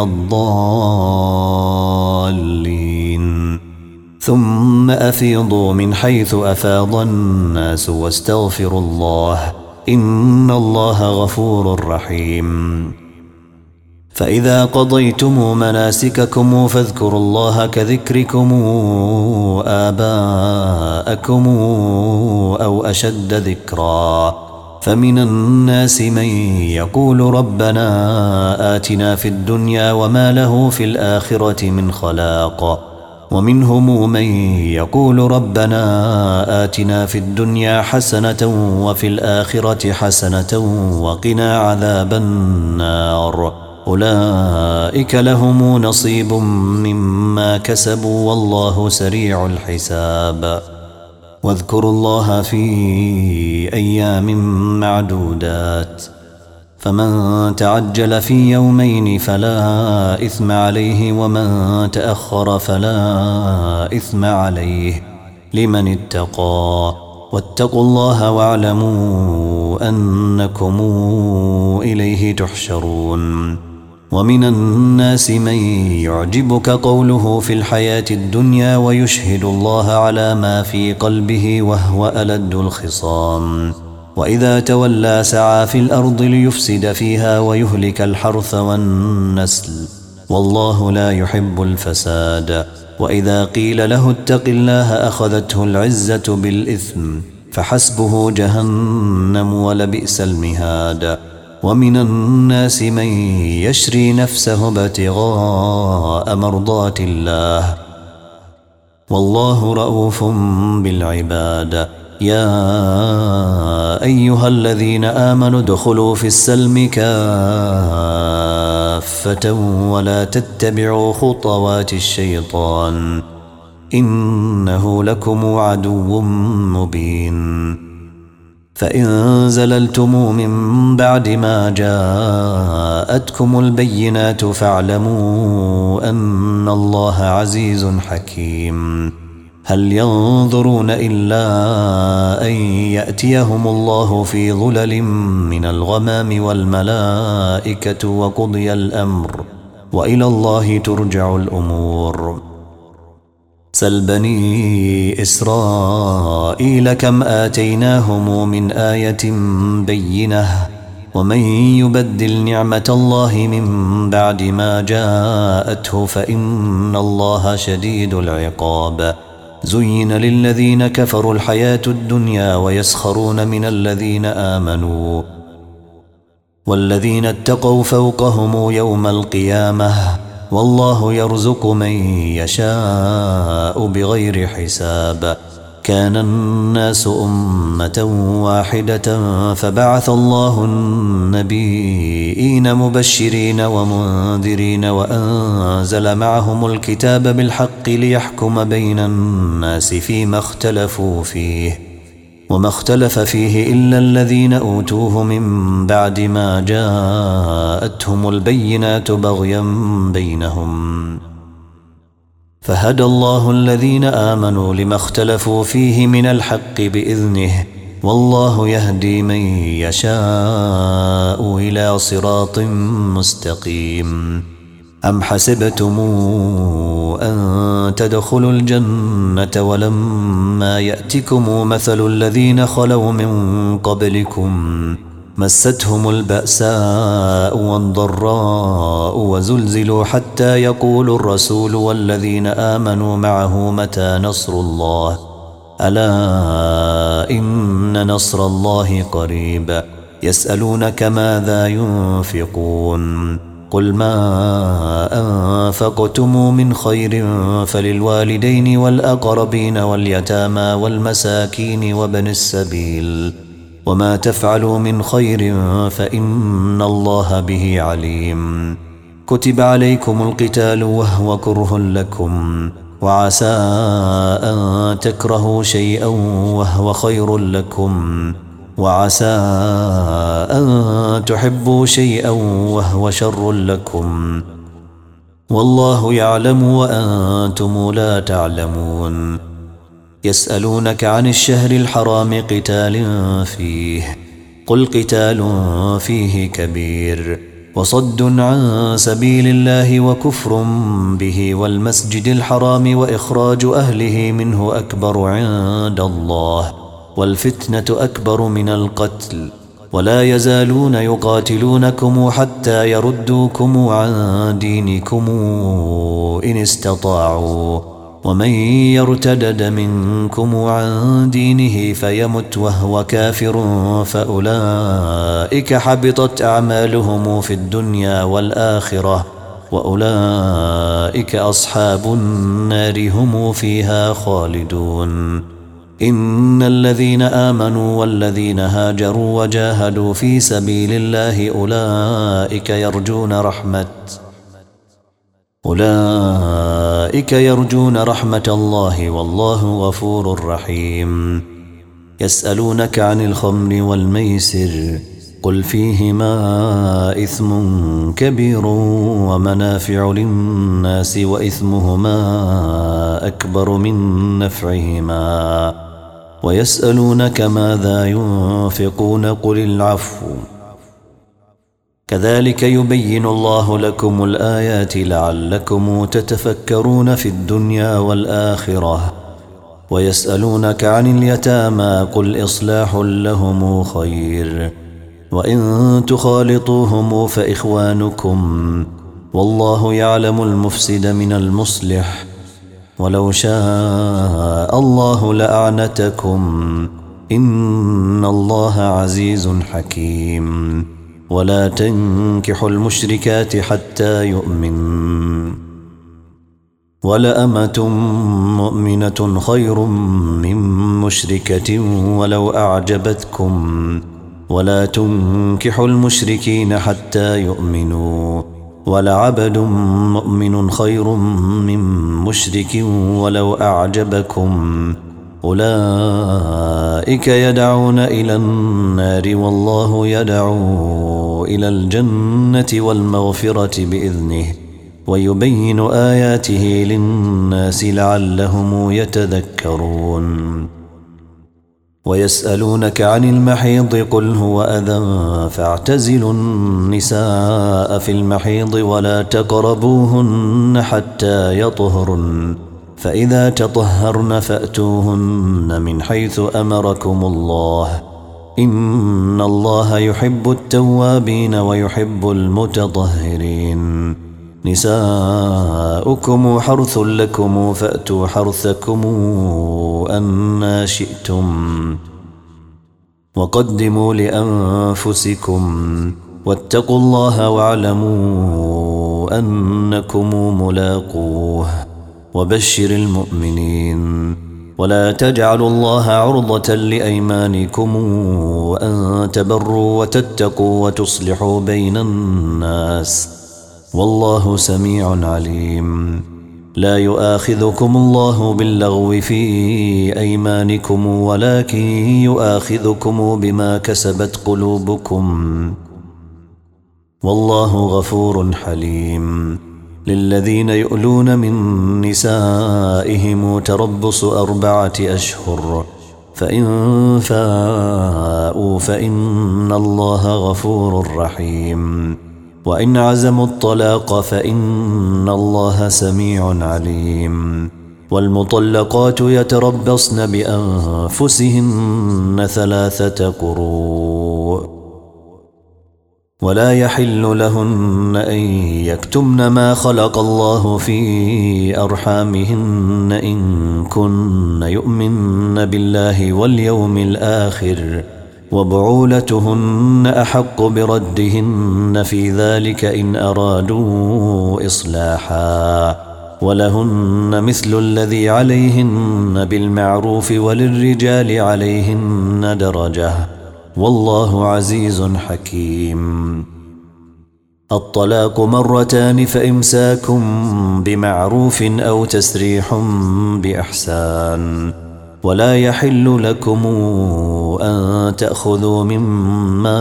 الضالين ثم أفيضوا من حيث أفاض الناس واستغفروا الله إن الله غفور رحيم فإذا قضيتم مناسككم فاذكروا الله كذكركم آباءكم أو أشد ذكرا. فمن الناس من يقول ربنا آتنا في الدنيا وما له في الآخرة من خلاق، ومنهم من يقول ربنا آتنا في الدنيا حسنة وفي الآخرة حسنة وقنا عذاب النار. أولئك لهم نصيب مما كسبوا والله سريع الحساب. واذكروا الله في أيام معدودات، فمن تعجل في يومين فلا إثم عليه ومن تأخر فلا إثم عليه لمن اتقى. واتقوا الله واعلموا أنكم إليه تحشرون. ومن الناس من يعجبك قوله في الحياة الدنيا ويشهد الله على ما في قلبه وهو ألد الخصام، وإذا تولى سعى في الأرض ليفسد فيها ويهلك الحرث والنسل والله لا يحب الفساد. وإذا قيل له اتق الله أخذته العزة بالإثم فحسبه جهنم ولبئس المهاد. ومن الناس من يشري نفسه ابتغاء مرضات الله والله رؤوف بالعباد. يا أيها الذين آمنوا ادخلوا في السلم كافة ولا تتبعوا خطوات الشيطان إنه لكم عدو مبين. فإن زللتم من بعد ما جاءتكم البينات فاعلموا أن الله عزيز حكيم. هل ينظرون إلا أن يأتيهم الله في ظلل من الغمام والملائكة وقضي الأمر وإلى الله ترجع الأمور. سل بني إسرائيل كم آتيناهم من آية بينة ومن يبدل نعمة الله من بعد ما جاءته فإن الله شديد العقاب. زين للذين كفروا الحياة الدنيا ويسخرون من الذين آمنوا والذين اتقوا فوقهم يوم القيامة والله يرزق من يشاء بغير حساب. كان الناس أمة واحدة فبعث الله النبيين مبشرين ومنذرين وأنزل معهم الكتاب بالحق ليحكم بين الناس فيما اختلفوا فيه وما اختلف فيه إلا الذين أوتوه من بعد ما جاءتهم البينات بغيا بينهم فهدى الله الذين آمنوا لما اختلفوا فيه من الحق بإذنه والله يهدي من يشاء إلى صراط مستقيم. أم حسبتم أن تدخلوا الجنة ولما يأتكم مثل الذين خلوا من قبلكم مستهم البأساء والضراء وزلزلوا حتى يقول الرسول والذين آمنوا معه متى نصر الله ألا إن نصر الله قريب. يسألونك ماذا ينفقون قل ما أنفقتم من خير فللوالدين والأقربين واليتامى والمساكين وابن السبيل وما تفعلوا من خير فإن الله به عليم. كتب عليكم القتال وهو كره لكم وعسى أن تكرهوا شيئا وهو خير لكم وعسى أن تحبوا شيئا وهو شر لكم والله يعلم وأنتم لا تعلمون. يسألونك عن الشهر الحرام قتال فيه قل قتال فيه كبير وصد عن سبيل الله وكفر به والمسجد الحرام وإخراج أهله منه أكبر عند الله والفتنة أكبر من القتل ولا يزالون يقاتلونكم حتى يردوكم عن دينكم إن استطاعوا ومن يرتدد منكم عن دينه فيمت وهو كافر فأولئك حبطت أعمالهم في الدنيا والآخرة وأولئك أصحاب النار هم فيها خالدون. إن الذين آمنوا والذين هاجروا وجاهدوا في سبيل الله أولئك يرجون رحمة الله والله غفور رحيم. يسألونك عن الخمر والميسر قل فيهما إثم كبير ومنافع للناس وإثمهما أكبر من نفعهما ويسألونك ماذا ينفقون قل العفو كذلك يبين الله لكم الآيات لعلكم تتفكرون في الدنيا والآخرة. ويسألونك عن اليتامى قل إصلاح لهم خير وإن تخالطوهم فإخوانكم والله يعلم المفسد من المصلح ولو شاء الله لأعنتكم إن الله عزيز حكيم. ولا تنكحوا المشركات حتى يؤمن ولأمة مؤمنة خير من مشركة ولو أعجبتكم ولا تنكحوا المشركين حتى يؤمنوا ولعبد مؤمن خير من مشرك ولو أعجبكم أولئك يدعون إلى النار والله يدعو إلى الجنة والمغفرة بإذنه ويبين آياته للناس لعلهم يتذكرون. ويسألونك عن المحيض قل هو أذى فاعتزلوا النساء في المحيض ولا تقربوهن حتى يطهرن فإذا تطهرن فأتوهن من حيث أمركم الله إن الله يحب التوابين ويحب المتطهرين. نساؤكم حرث لكم فأتوا حرثكم أنى شئتم وقدموا لأنفسكم واتقوا الله واعلموا أنكم ملاقوه وبشر المؤمنين. ولا تجعلوا الله عرضة لأيمانكم وأن تبروا وتتقوا وتصلحوا بين الناس والله سميع عليم. لا يؤاخذكم الله باللغو في أيمانكم ولكن يؤاخذكم بما كسبت قلوبكم والله غفور حليم. للذين يؤلون من نسائهم تربص 4 أشهر فإن فاءوا فإن الله غفور رحيم. وإن عزموا الطلاق فإن الله سميع عليم. والمطلقات يتربصن بأنفسهن 3 قروء ولا يحل لهن أن يكتمن ما خلق الله في أرحامهن إن كن يؤمن بالله واليوم الآخر وبعولتهن أحق بردهن في ذلك إن أرادوا إصلاحا ولهن مثل الذي عليهن بالمعروف وللرجال عليهن درجة والله عزيز حكيم. الطلاق 2 فإمساك بمعروف أو تسريح بإحسان. ولا يحل لكم أن تأخذوا مما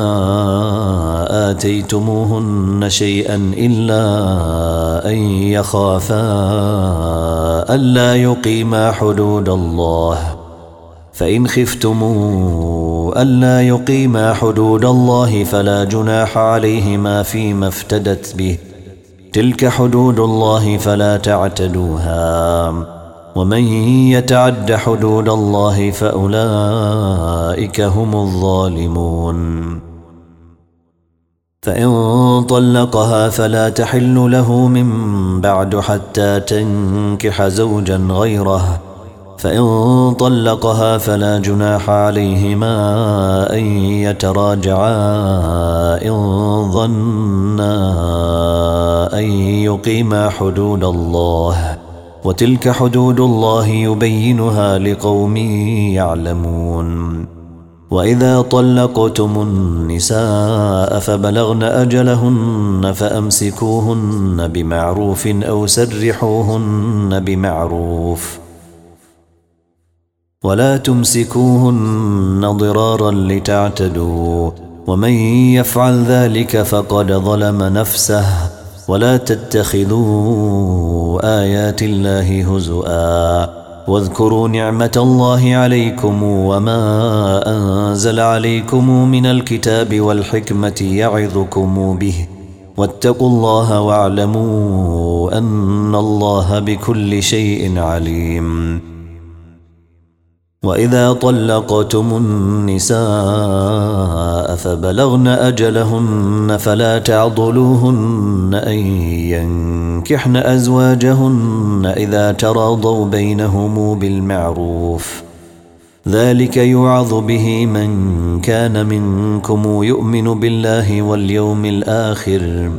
آتيتموهن شيئا إلا أن يخافا ألا يقيما حدود الله فإن خفتم ألا يقيما حدود الله فلا جناح عليهما فيما افتدت به تلك حدود الله فلا تعتدوها ومن يتعد حدود الله فأولئك هم الظالمون. فإن طلقها فلا تحل له من بعد حتى تنكح زوجا غيره. فإن طلقها فلا جناح عليهما أن يتراجعا إن ظنا أن يقيما حدود الله، وتلك حدود الله يبينها لقوم يعلمون. وإذا طلقتم النساء فبلغن أجلهن فأمسكوهن بمعروف أو سرحوهن بمعروف، ولا تمسكوهن ضرارا لتعتدوا، ومن يفعل ذلك فقد ظلم نفسه. ولا تتخذوا آيات الله هزؤا، واذكروا نعمة الله عليكم وما أنزل عليكم من الكتاب والحكمة يعظكم به، واتقوا الله واعلموا أن الله بكل شيء عليم. وإذا طلقتم النساء فبلغن أجلهن فلا تعضلوهن أن ينكحن أزواجهن إذا تراضوا بينهم بالمعروف، ذلك يوعظ به من كان منكم يؤمن بالله واليوم الآخر،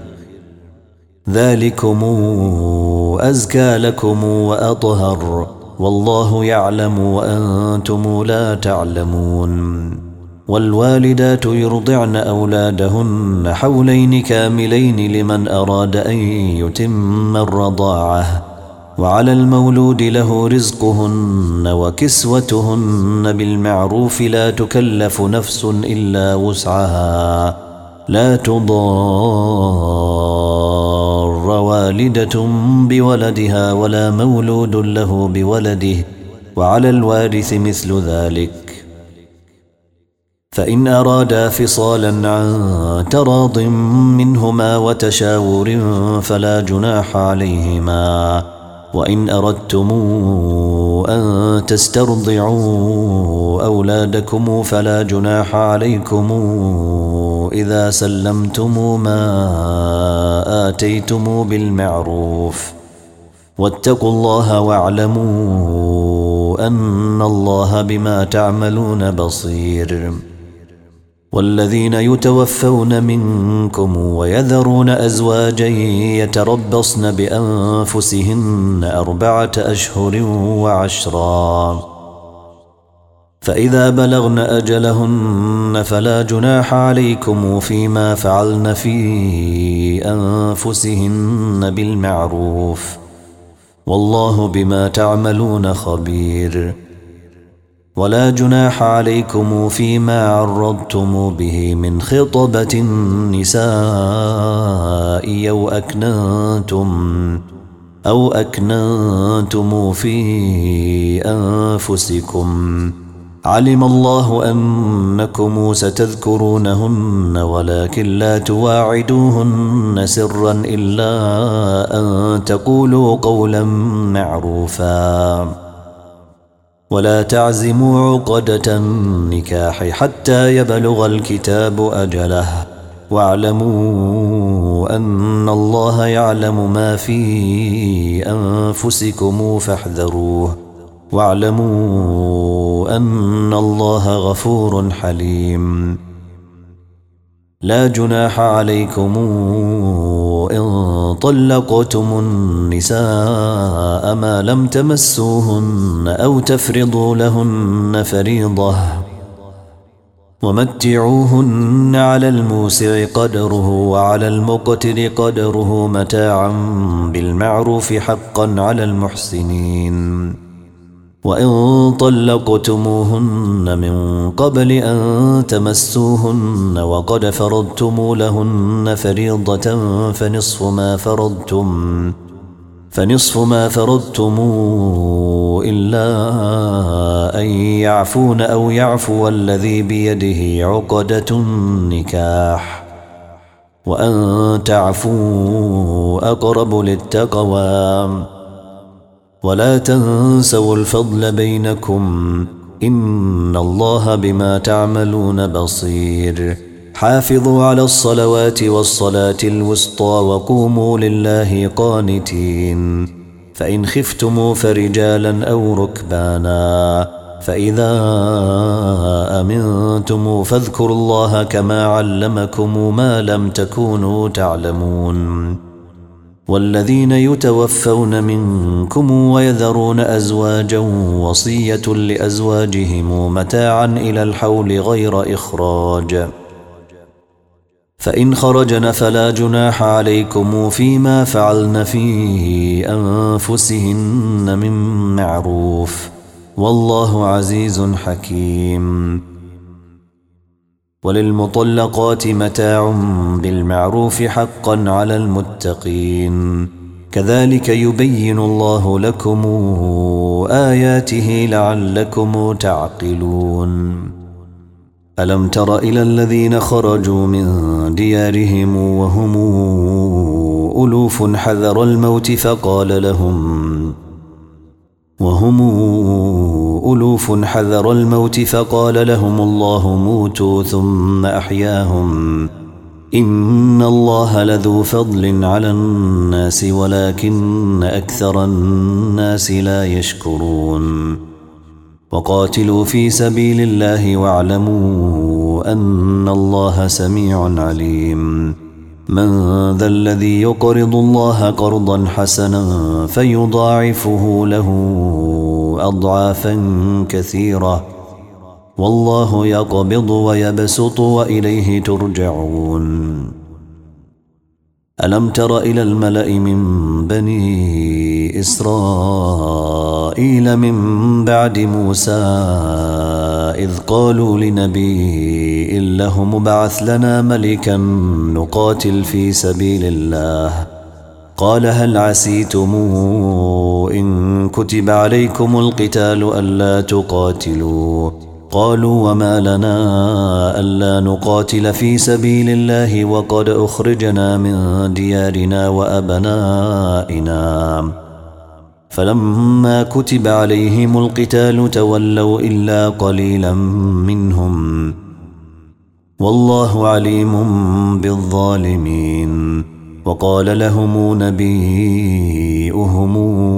ذلكم أزكى لكم وأطهر، والله يعلم وأنتم لا تعلمون. والوالدات يرضعن أولادهن حولين كاملين لمن أراد أن يتم الرضاعة، وعلى المولود له رزقهن وكسوتهن بالمعروف، لا تكلف نفس إلا وسعها، لا تضار والدة بولدها ولا مولود له بولده، وعلى الوارث مثل ذلك. فإن أرادا فصالا عن تراض منهما وتشاور فلا جناح عليهما. وإن أردتم أن تسترضعوا أولادكم فلا جناح عليكم إذا سلمتم ما آتيتم بالمعروف، واتقوا الله واعلموا أن الله بما تعملون بصير. والذين يتوفون منكم ويذرون أزواجا يتربصن بأنفسهن 4 أشهر وعشرا، فإذا بلغن أجلهن فلا جناح عليكم فيما فعلن في أنفسهن بالمعروف، والله بما تعملون خبير. ولا جناح عليكم فيما عرضتم به من خطبة النساء أو أكننتم في أنفسكم، علم الله أنكم ستذكرونهن ولكن لا تواعدوهن سرا إلا أن تقولوا قولا معروفا، ولا تعزموا عقدة النكاح حتى يبلغ الكتاب أجله، واعلموا أن الله يعلم ما في أنفسكم فاحذروه، واعلموا أن الله غفور حليم. لا جناح عليكم إن طلقتم النساء ما لم تمسوهن أو تفرضوا لهن فريضة، ومتعوهن على الموسع قدره وعلى المقتر قدره متاعا بالمعروف حقا على المحسنين. وإن طلقتموهن من قبل أن تمسوهن وقد فرضتم لهن فريضة فنصف ما فرضتم إلا أن يعفون أو يعفو الذي بيده عقدة النكاح، وأن تعفوا أقرب للتقوى. ولا تنسوا الفضل بينكم، إن الله بما تعملون بصير. حافظوا على الصلوات والصلاة الوسطى وقوموا لله قانتين فإن خفتم فرجالا أو ركبانا فإذا أمنتم فاذكروا الله كما علمكم ما لم تكونوا تعلمون والذين يتوفون منكم ويذرون أزواجا وصية لأزواجهم متاعا إلى الحول غير إخراج فإن خرجن فلا جناح عليكم فيما فعلن في أنفسهن من معروف والله عزيز حكيم وللمطلقات متاع بالمعروف حقا على المتقين كذلك يبين الله لكم آياته لعلكم تعقلون ألم تر إلى الذين خرجوا من ديارهم وهم ألوف حذر الموت فقال لهم الله موتوا ثم أحياهم إن الله لذو فضل على الناس ولكن أكثر الناس لا يشكرون وقاتلوا في سبيل الله واعلموا أن الله سميع عليم من ذا الذي يقرض الله قرضا حسنا فيضاعفه له أضعافا كثيرة والله يقبض ويبسط وإليه ترجعون ألم تر إلى الملأ من بني إسرائيل من بعد موسى إذ قالوا لنبي له مبعث لنا ملكا نقاتل في سبيل الله قال هل عسيتم إن كتب عليكم القتال ألا تقاتلوا قالوا وما لنا ألا نقاتل في سبيل الله وقد أخرجنا من ديارنا وأبنائنا فلما كتب عليهم القتال تولوا إلا قليلا منهم والله عليم بالظالمين وقال لهم نبيئهم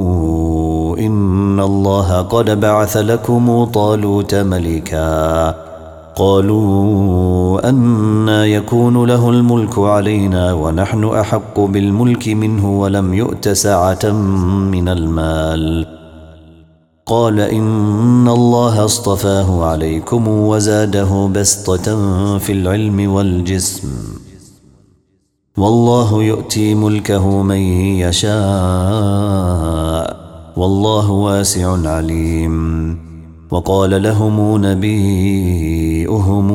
إن الله قد بعث لكم طالوت ملكا قالوا أنى يكون له الملك علينا ونحن أحق بالملك منه ولم يؤت سعة من المال قال إن الله اصطفاه عليكم وزاده بسطة في العلم والجسم والله يؤتي ملكه من يشاء والله واسع عليم وقال لهم نبيئهم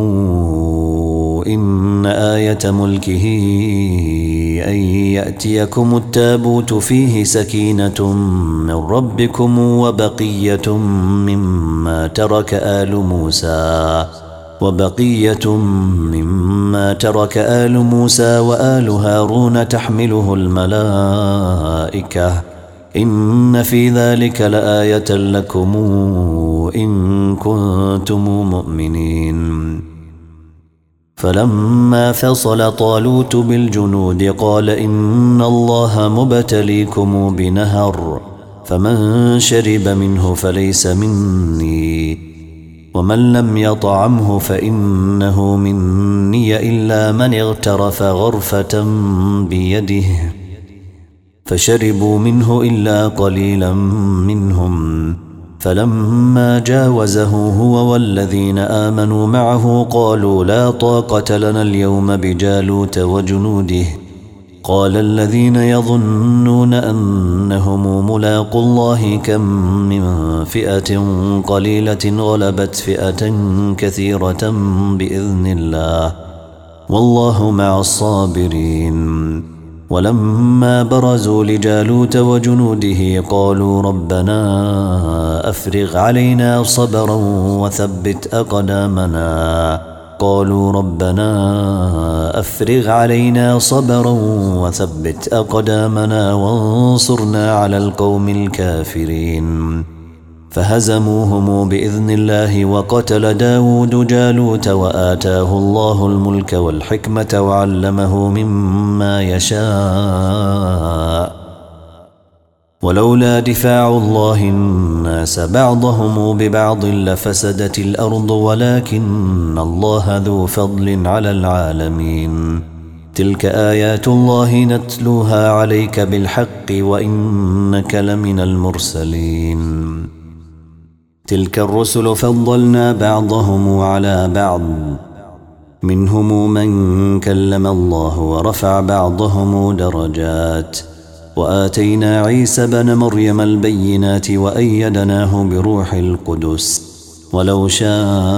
إن آية ملكه أن يأتيكم التابوت فيه سكينة من ربكم وبقية مما ترك آل موسى وآل هارون تحمله الملائكة إن في ذلك لآية لكم إن كنتم مؤمنين فلما فصل طالوت بالجنود قال إن الله مبتليكم بنهر فمن شرب منه فليس مني ومن لم يطعمه فإنه مني إلا من اغترف غرفة بيده فشربوا منه إلا قليلا منهم فلما جاوزه هو والذين آمنوا معه قالوا لا طاقة لنا اليوم بجالوت وجنوده قال الذين يظنون أنهم ملاقوا الله كم من فئة قليلة غلبت فئة كثيرة بإذن الله والله مع الصابرين ولما برزوا لجالوت وجنوده قالوا ربنا أفرغ علينا صبرا وثبت أقدامنا وانصرنا على القوم الكافرين فهزموهم بإذن الله، وقتل داود جالوت، وآتاه الله الملك والحكمة وعلمه مما يشاء. ولولا دفاع الله الناس بعضهم ببعض لفسدت الأرض، ولكن الله ذو فضل على العالمين. تلك آيات الله نتلوها عليك بالحق، وإنك لمن المرسلين. تلك الرسل فضلنا بعضهم على بعض، منهم من كلم الله ورفع بعضهم درجات، وآتينا عيسى بن مريم البينات وأيدناه بروح القدس. ولو شاء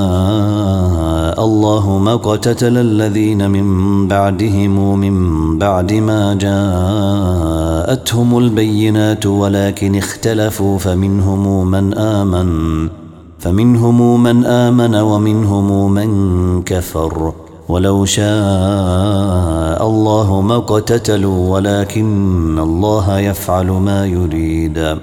الله ما اقتتل الذين من بعدهم من بعد ما جاءتهم البينات، ولكن اختلفوا فمنهم من آمن ومنهم من كفر. ولو شاء الله ما اقتتلوا، ولكن الله يفعل ما يريد.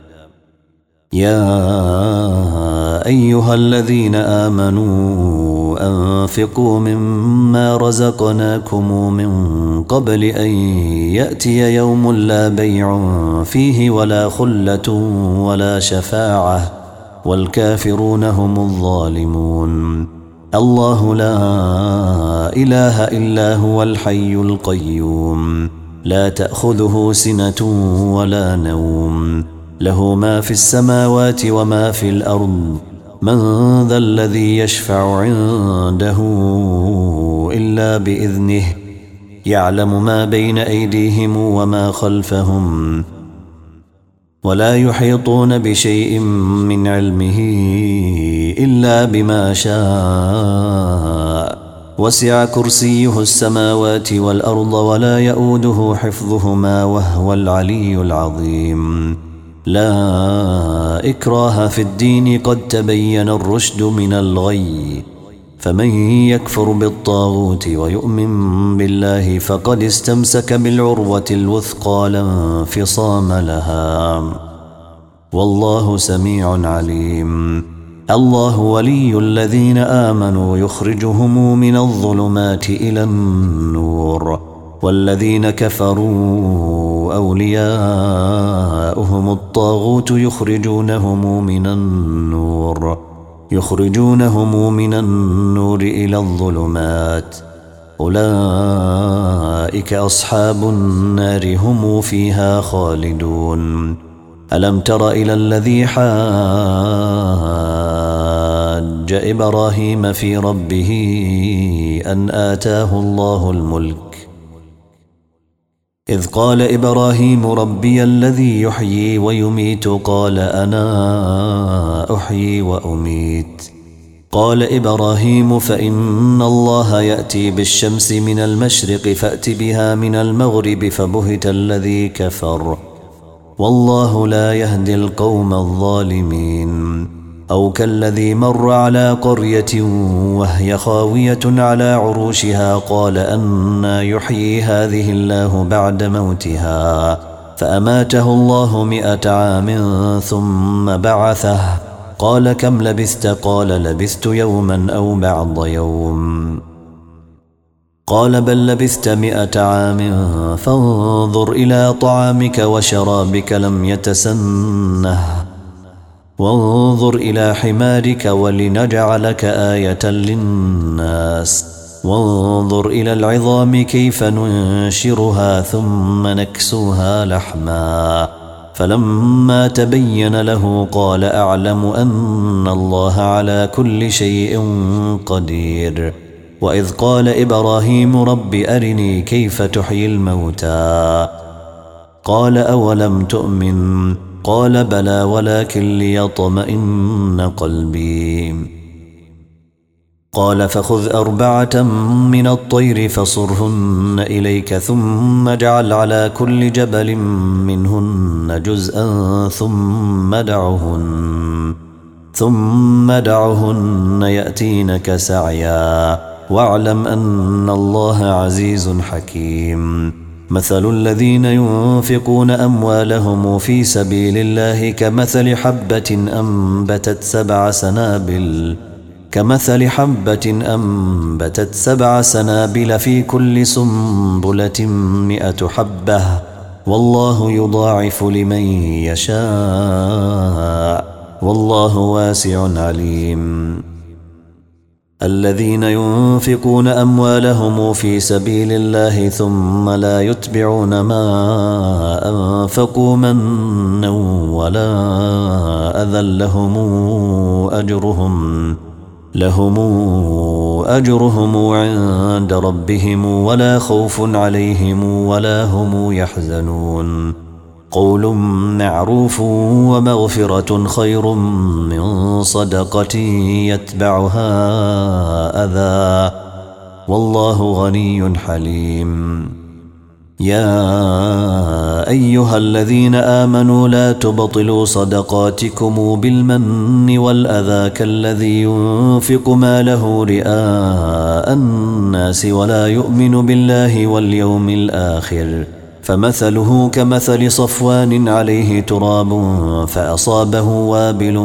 يا أيها الذين آمنوا أنفقوا مما رزقناكم من قبل أن يأتي يوم لا بيع فيه ولا خلة ولا شفاعة، والكافرون هم الظالمون. الله لا إله إلا هو الحي القيوم، لا تأخذه سنة ولا نوم، له ما في السماوات وما في الأرض. من ذا الذي يشفع عنده إلا بإذنه، يعلم ما بين أيديهم وما خلفهم، ولا يحيطون بشيء من علمه إلا بما شاء. وسع كرسيه السماوات والأرض ولا يؤوده حفظهما وهو العلي العظيم. لا إكراه في الدين، قد تبين الرشد من الغي، فمن يكفر بالطاغوت ويؤمن بالله فقد استمسك بالعروة الوثقى لا انفصام لها، والله سميع عليم. الله ولي الذين آمنوا يخرجهم من الظلمات إلى النور، والذين كفروا أولياؤهم الطاغوت يخرجونهم من النور إلى الظلمات. أولئك أصحاب النار هم فيها خالدون. ألم تر إلى الذي حاج إبراهيم في ربه أن آتاه الله الملك، إذ قال إبراهيم ربي الذي يحيي ويميت، قال أنا أحيي وأميت. قال إبراهيم فإن الله يأتي بالشمس من المشرق فأت بها من المغرب، فبهت الذي كفر، والله لا يهدي القوم الظالمين. أو كالذي مر على قرية وهي خاوية على عروشها، قال أنى يحيي هذه الله بعد موتها، فأماته الله 100 عام ثم بعثه، قال كم لبثت؟ قال لبثت يوما أو بعض يوم، قال بل لبثت 100 عام، فانظر إلى طعامك وشرابك لم يتسنه، وانظر إلى حمارك ولنجعلك آية للناس، وانظر إلى العظام كيف ننشرها ثم نكسوها لحما. فلما تبين له قال أعلم أن الله على كل شيء قدير. وإذ قال إبراهيم رب أرني كيف تحيي الموتى، قال أولم تؤمن؟ قال بلى ولكن ليطمئن قلبي. قال فخذ 4 من الطير فصرهن إليك، ثم اجعل على كل جبل منهن جزءا ثم دعهن يأتينك سعيا، واعلم أن الله عزيز حكيم. مثل الذين ينفقون أموالهم في سبيل الله كمثل حبة أنبتت 7 سنابل في كل سنبلة 100 حبة والله يضاعف لمن يشاء والله واسع عليم. الذين ينفقون أموالهم في سبيل الله ثم لا يتبعون ما أنفقوا منا ولا أذى لهم أجرهم عند ربهم ولا خوف عليهم ولا هم يحزنون. قول معروف ومغفرة خير من صدقة يتبعها أذى والله غني حليم. يا أيها الذين آمنوا لا تبطلوا صدقاتكم بالمن والأذى كالذي ينفق ماله رئاء الناس ولا يؤمن بالله واليوم الآخر فمثله كمثل صفوان عليه تراب فأصابه وابل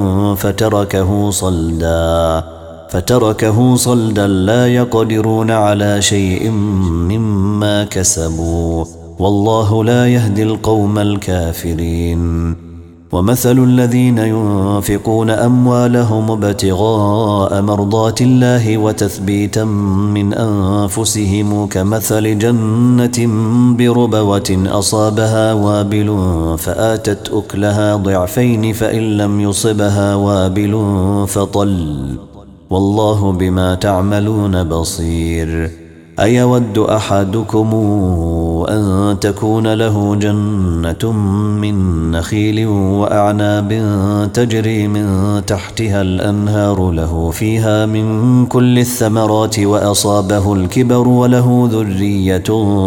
فتركه صلدا لا يقدرون على شيء مما كسبوا والله لا يهدي القوم الكافرين. ومثل الذين ينفقون أموالهم ابتغاء مرضات الله وتثبيتا من أنفسهم كمثل جنة بربوة أصابها وابل فآتت أكلها ضعفين فإن لم يصبها وابل فطل والله بما تعملون بصير. أيود أحدكم أن تكون له جنة من نخيل وأعناب تجري من تحتها الأنهار له فيها من كل الثمرات وأصابه الكبر وله ذرية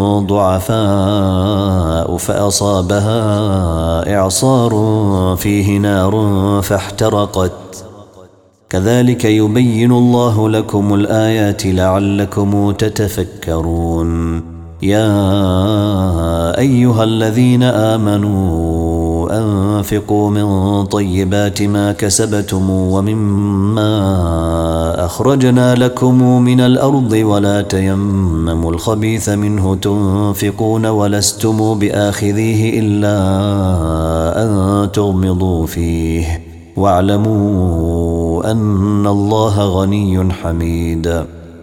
ضعفاء فأصابها إعصار فيه نار فاحترقت كذلك يبين الله لكم الآيات لعلكم تتفكرون. يا أيها الذين آمنوا أنفقوا من طيبات ما كسبتم ومما أخرجنا لكم من الأرض ولا تيمموا الخبيث منه تنفقون ولستم بآخذيه إلا أن تغمضوا فيه واعلموا أن الله غني حميد.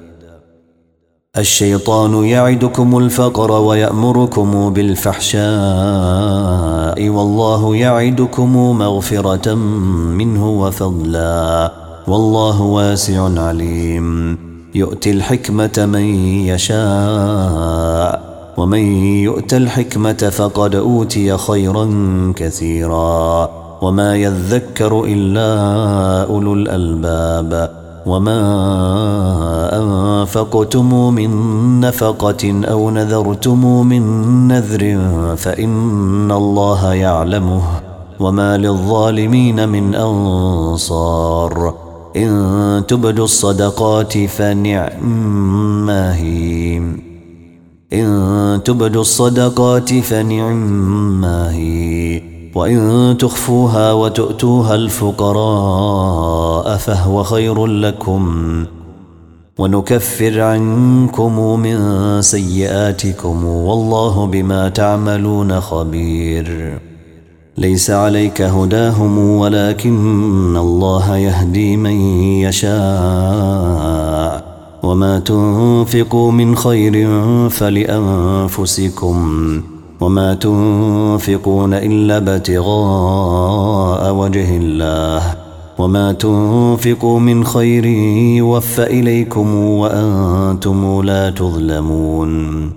الشيطان يعدكم الفقر ويأمركم بالفحشاء والله يعدكم مغفرة منه وفضلا والله واسع عليم. يؤتي الحكمة من يشاء ومن يؤت الحكمة فقد أوتي خيرا كثيرا وما يذكر إلا أولو الألباب. وما أنفقتم من نفقة أو نذرتم من نذر فإن الله يعلمه وما للظالمين من أنصار. إن تبدوا الصدقات فنعما هي وإن تخفوها وتؤتوها الفقراء فهو خير لكم ونكفر عنكم من سيئاتكم والله بما تعملون خبير. ليس عليك هداهم ولكن الله يهدي من يشاء وما تنفقوا من خير فلأنفسكم وما تنفقون إلا ابتغاء وجه الله وما تنفقوا من خير يوفى إليكم وأنتم لا تظلمون.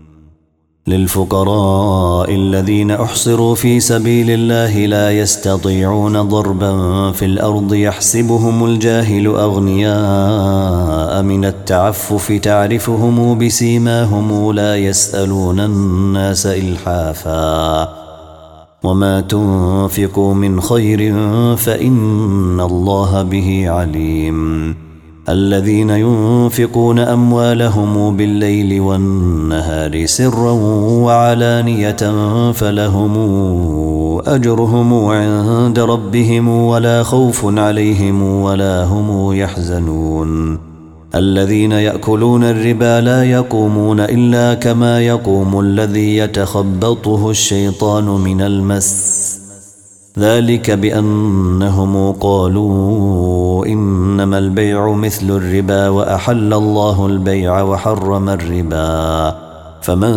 للفقراء الذين أحصروا في سبيل الله لا يستطيعون ضربا في الأرض يحسبهم الجاهل أغنياء من التعفف تعرفهم بسيماهم لا يسألون الناس إلحافا وما تنفقوا من خير فإن الله به عليم. الذين ينفقون أموالهم بالليل والنهار سرا وعلانية فلهم أجرهم عند ربهم ولا خوف عليهم ولا هم يحزنون الذين يأكلون الربا لا يقومون إلا كما يقوم الذي يتخبطه الشيطان من المس ذلك بأنهم قالوا إنما البيع مثل الربا وأحل الله البيع وحرم الربا فمن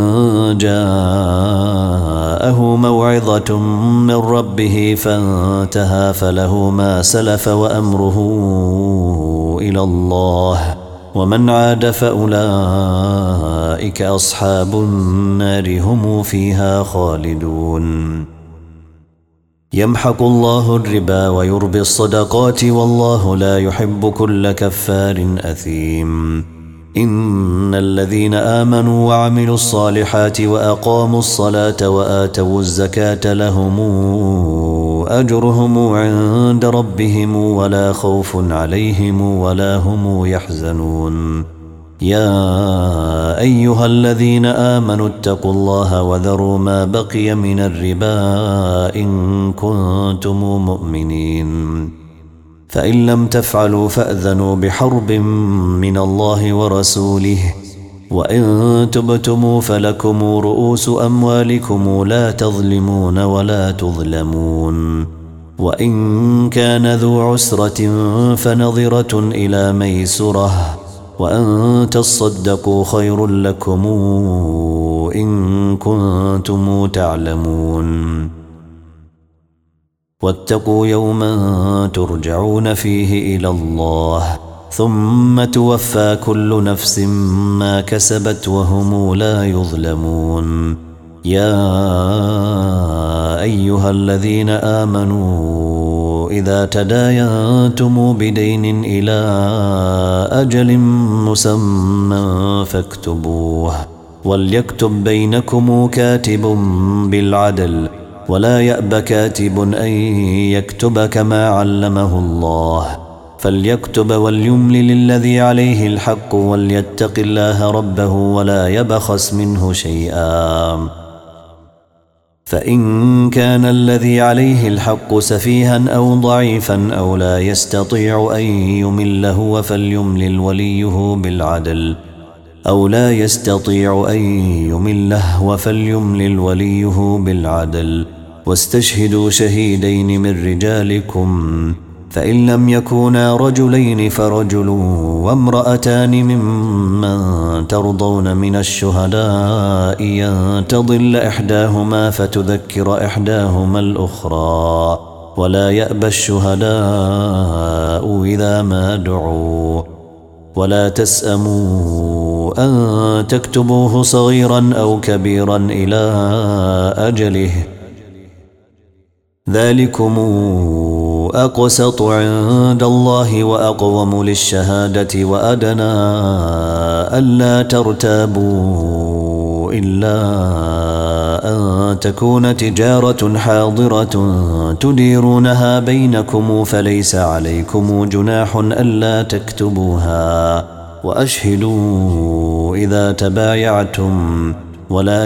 جاءه موعظة من ربه فانتهى فله ما سلف وأمره إلى الله ومن عاد فأولئك أصحاب النار هم فيها خالدون يمحق الله الربا ويربي الصدقات والله لا يحب كل كفار أثيم إن الذين آمنوا وعملوا الصالحات وأقاموا الصلاة وآتوا الزكاة لهم أجرهم عند ربهم ولا خوف عليهم ولا هم يحزنون يا أيها الذين آمنوا اتقوا الله وذروا ما بقي من الربا إن كنتم مؤمنين فإن لم تفعلوا فأذنوا بحرب من الله ورسوله وإن تبتموا فلكم رؤوس أموالكم لا تظلمون ولا تظلمون وإن كان ذو عسرة فنظرة إلى ميسرة وأن تصدقوا خير لكم إن كنتم تعلمون واتقوا يوما ترجعون فيه إلى الله ثم توفى كل نفس ما كسبت وهم لا يظلمون يا أيها الذين آمنوا إذا تداينتم بدين إلى أجل مسمى فاكتبوه وليكتب بينكم كاتب بالعدل ولا يأب كاتب أن يكتب كما علمه الله فليكتب وليملل الذي عليه الحق وليتق الله ربه ولا يبخس منه شيئا فإن كان الذي عليه الحق سفيها أو ضعيفا أو لا يستطيع أن يمل هو فليملل وليه بالعدل أو لا يستطيع أن يمله وفليملل وليه بالعدل واستشهدوا شهيدين من رجالكم فإن لم يكونا رجلين فرجل وامرأتان ممن ترضون من الشهداء أن تضل إحداهما فتذكر إحداهما الأخرى ولا يأبى الشهداء إذا ما دعوا ولا تسأموا أن تكتبوه صغيرا أو كبيرا إلى أجله ذلكم أقسط عند الله وأقوم للشهادة وأدنى ألا ترتابوا إلا أن تكون تجارة حاضرة تديرونها بينكم فليس عليكم جناح ألا تكتبوها وأشهدوا إذا تبايعتم ولا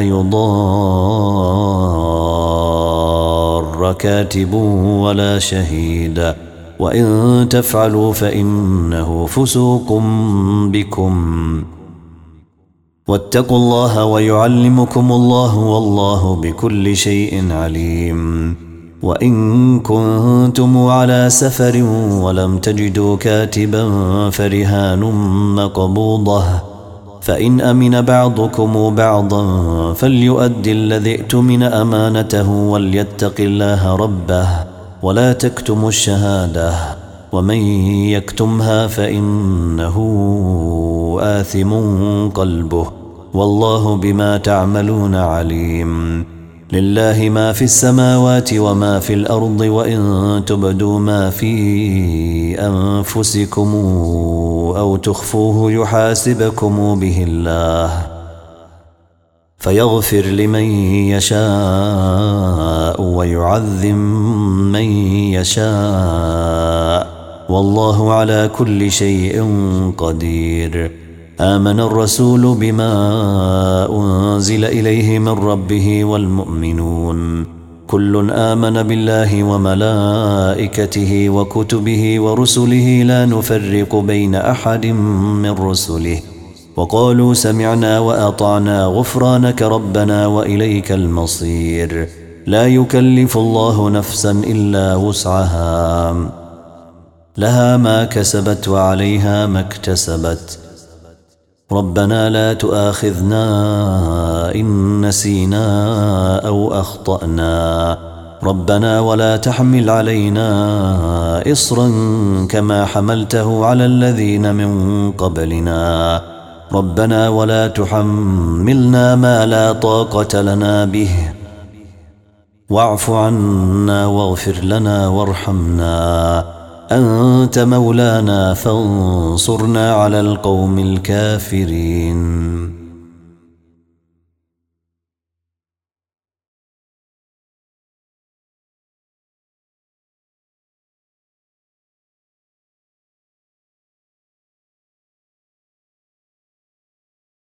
يضار كاتب ولا شهيد وإن تفعلوا فإنه فسوق بكم واتقوا الله ويعلمكم الله والله بكل شيء عليم وإن كنتم على سفر ولم تجدوا كاتبا فرهان مقبوضة فإن أمن بعضكم بعضا فليؤدي الذي ائتمن أمانته وليتق الله ربه ولا تكتموا الشهادة ومن يكتمها فإنه آثم قلبه والله بما تعملون عليم لله ما في السماوات وما في الأرض وإن تبدوا ما في أنفسكم أو تخفوه يحاسبكم به الله فيغفر لمن يشاء ويعذب من يشاء والله على كل شيء قدير. آمن الرسول بما أنزل إليه من ربه والمؤمنون كل آمن بالله وملائكته وكتبه ورسله لا نفرق بين أحد من رسله وقالوا سمعنا وأطعنا غفرانك ربنا وإليك المصير. لا يكلف الله نفسا إلا وسعها لها ما كسبت وعليها ما اكتسبت. ربنا لا تؤاخذنا إن نسينا أو أخطأنا ربنا ولا تحمل علينا إصرا كما حملته على الذين من قبلنا ربنا ولا تحملنا ما لا طاقة لنا به واعف عنا واغفر لنا وارحمنا أنت مولانا فانصرنا على القوم الكافرين.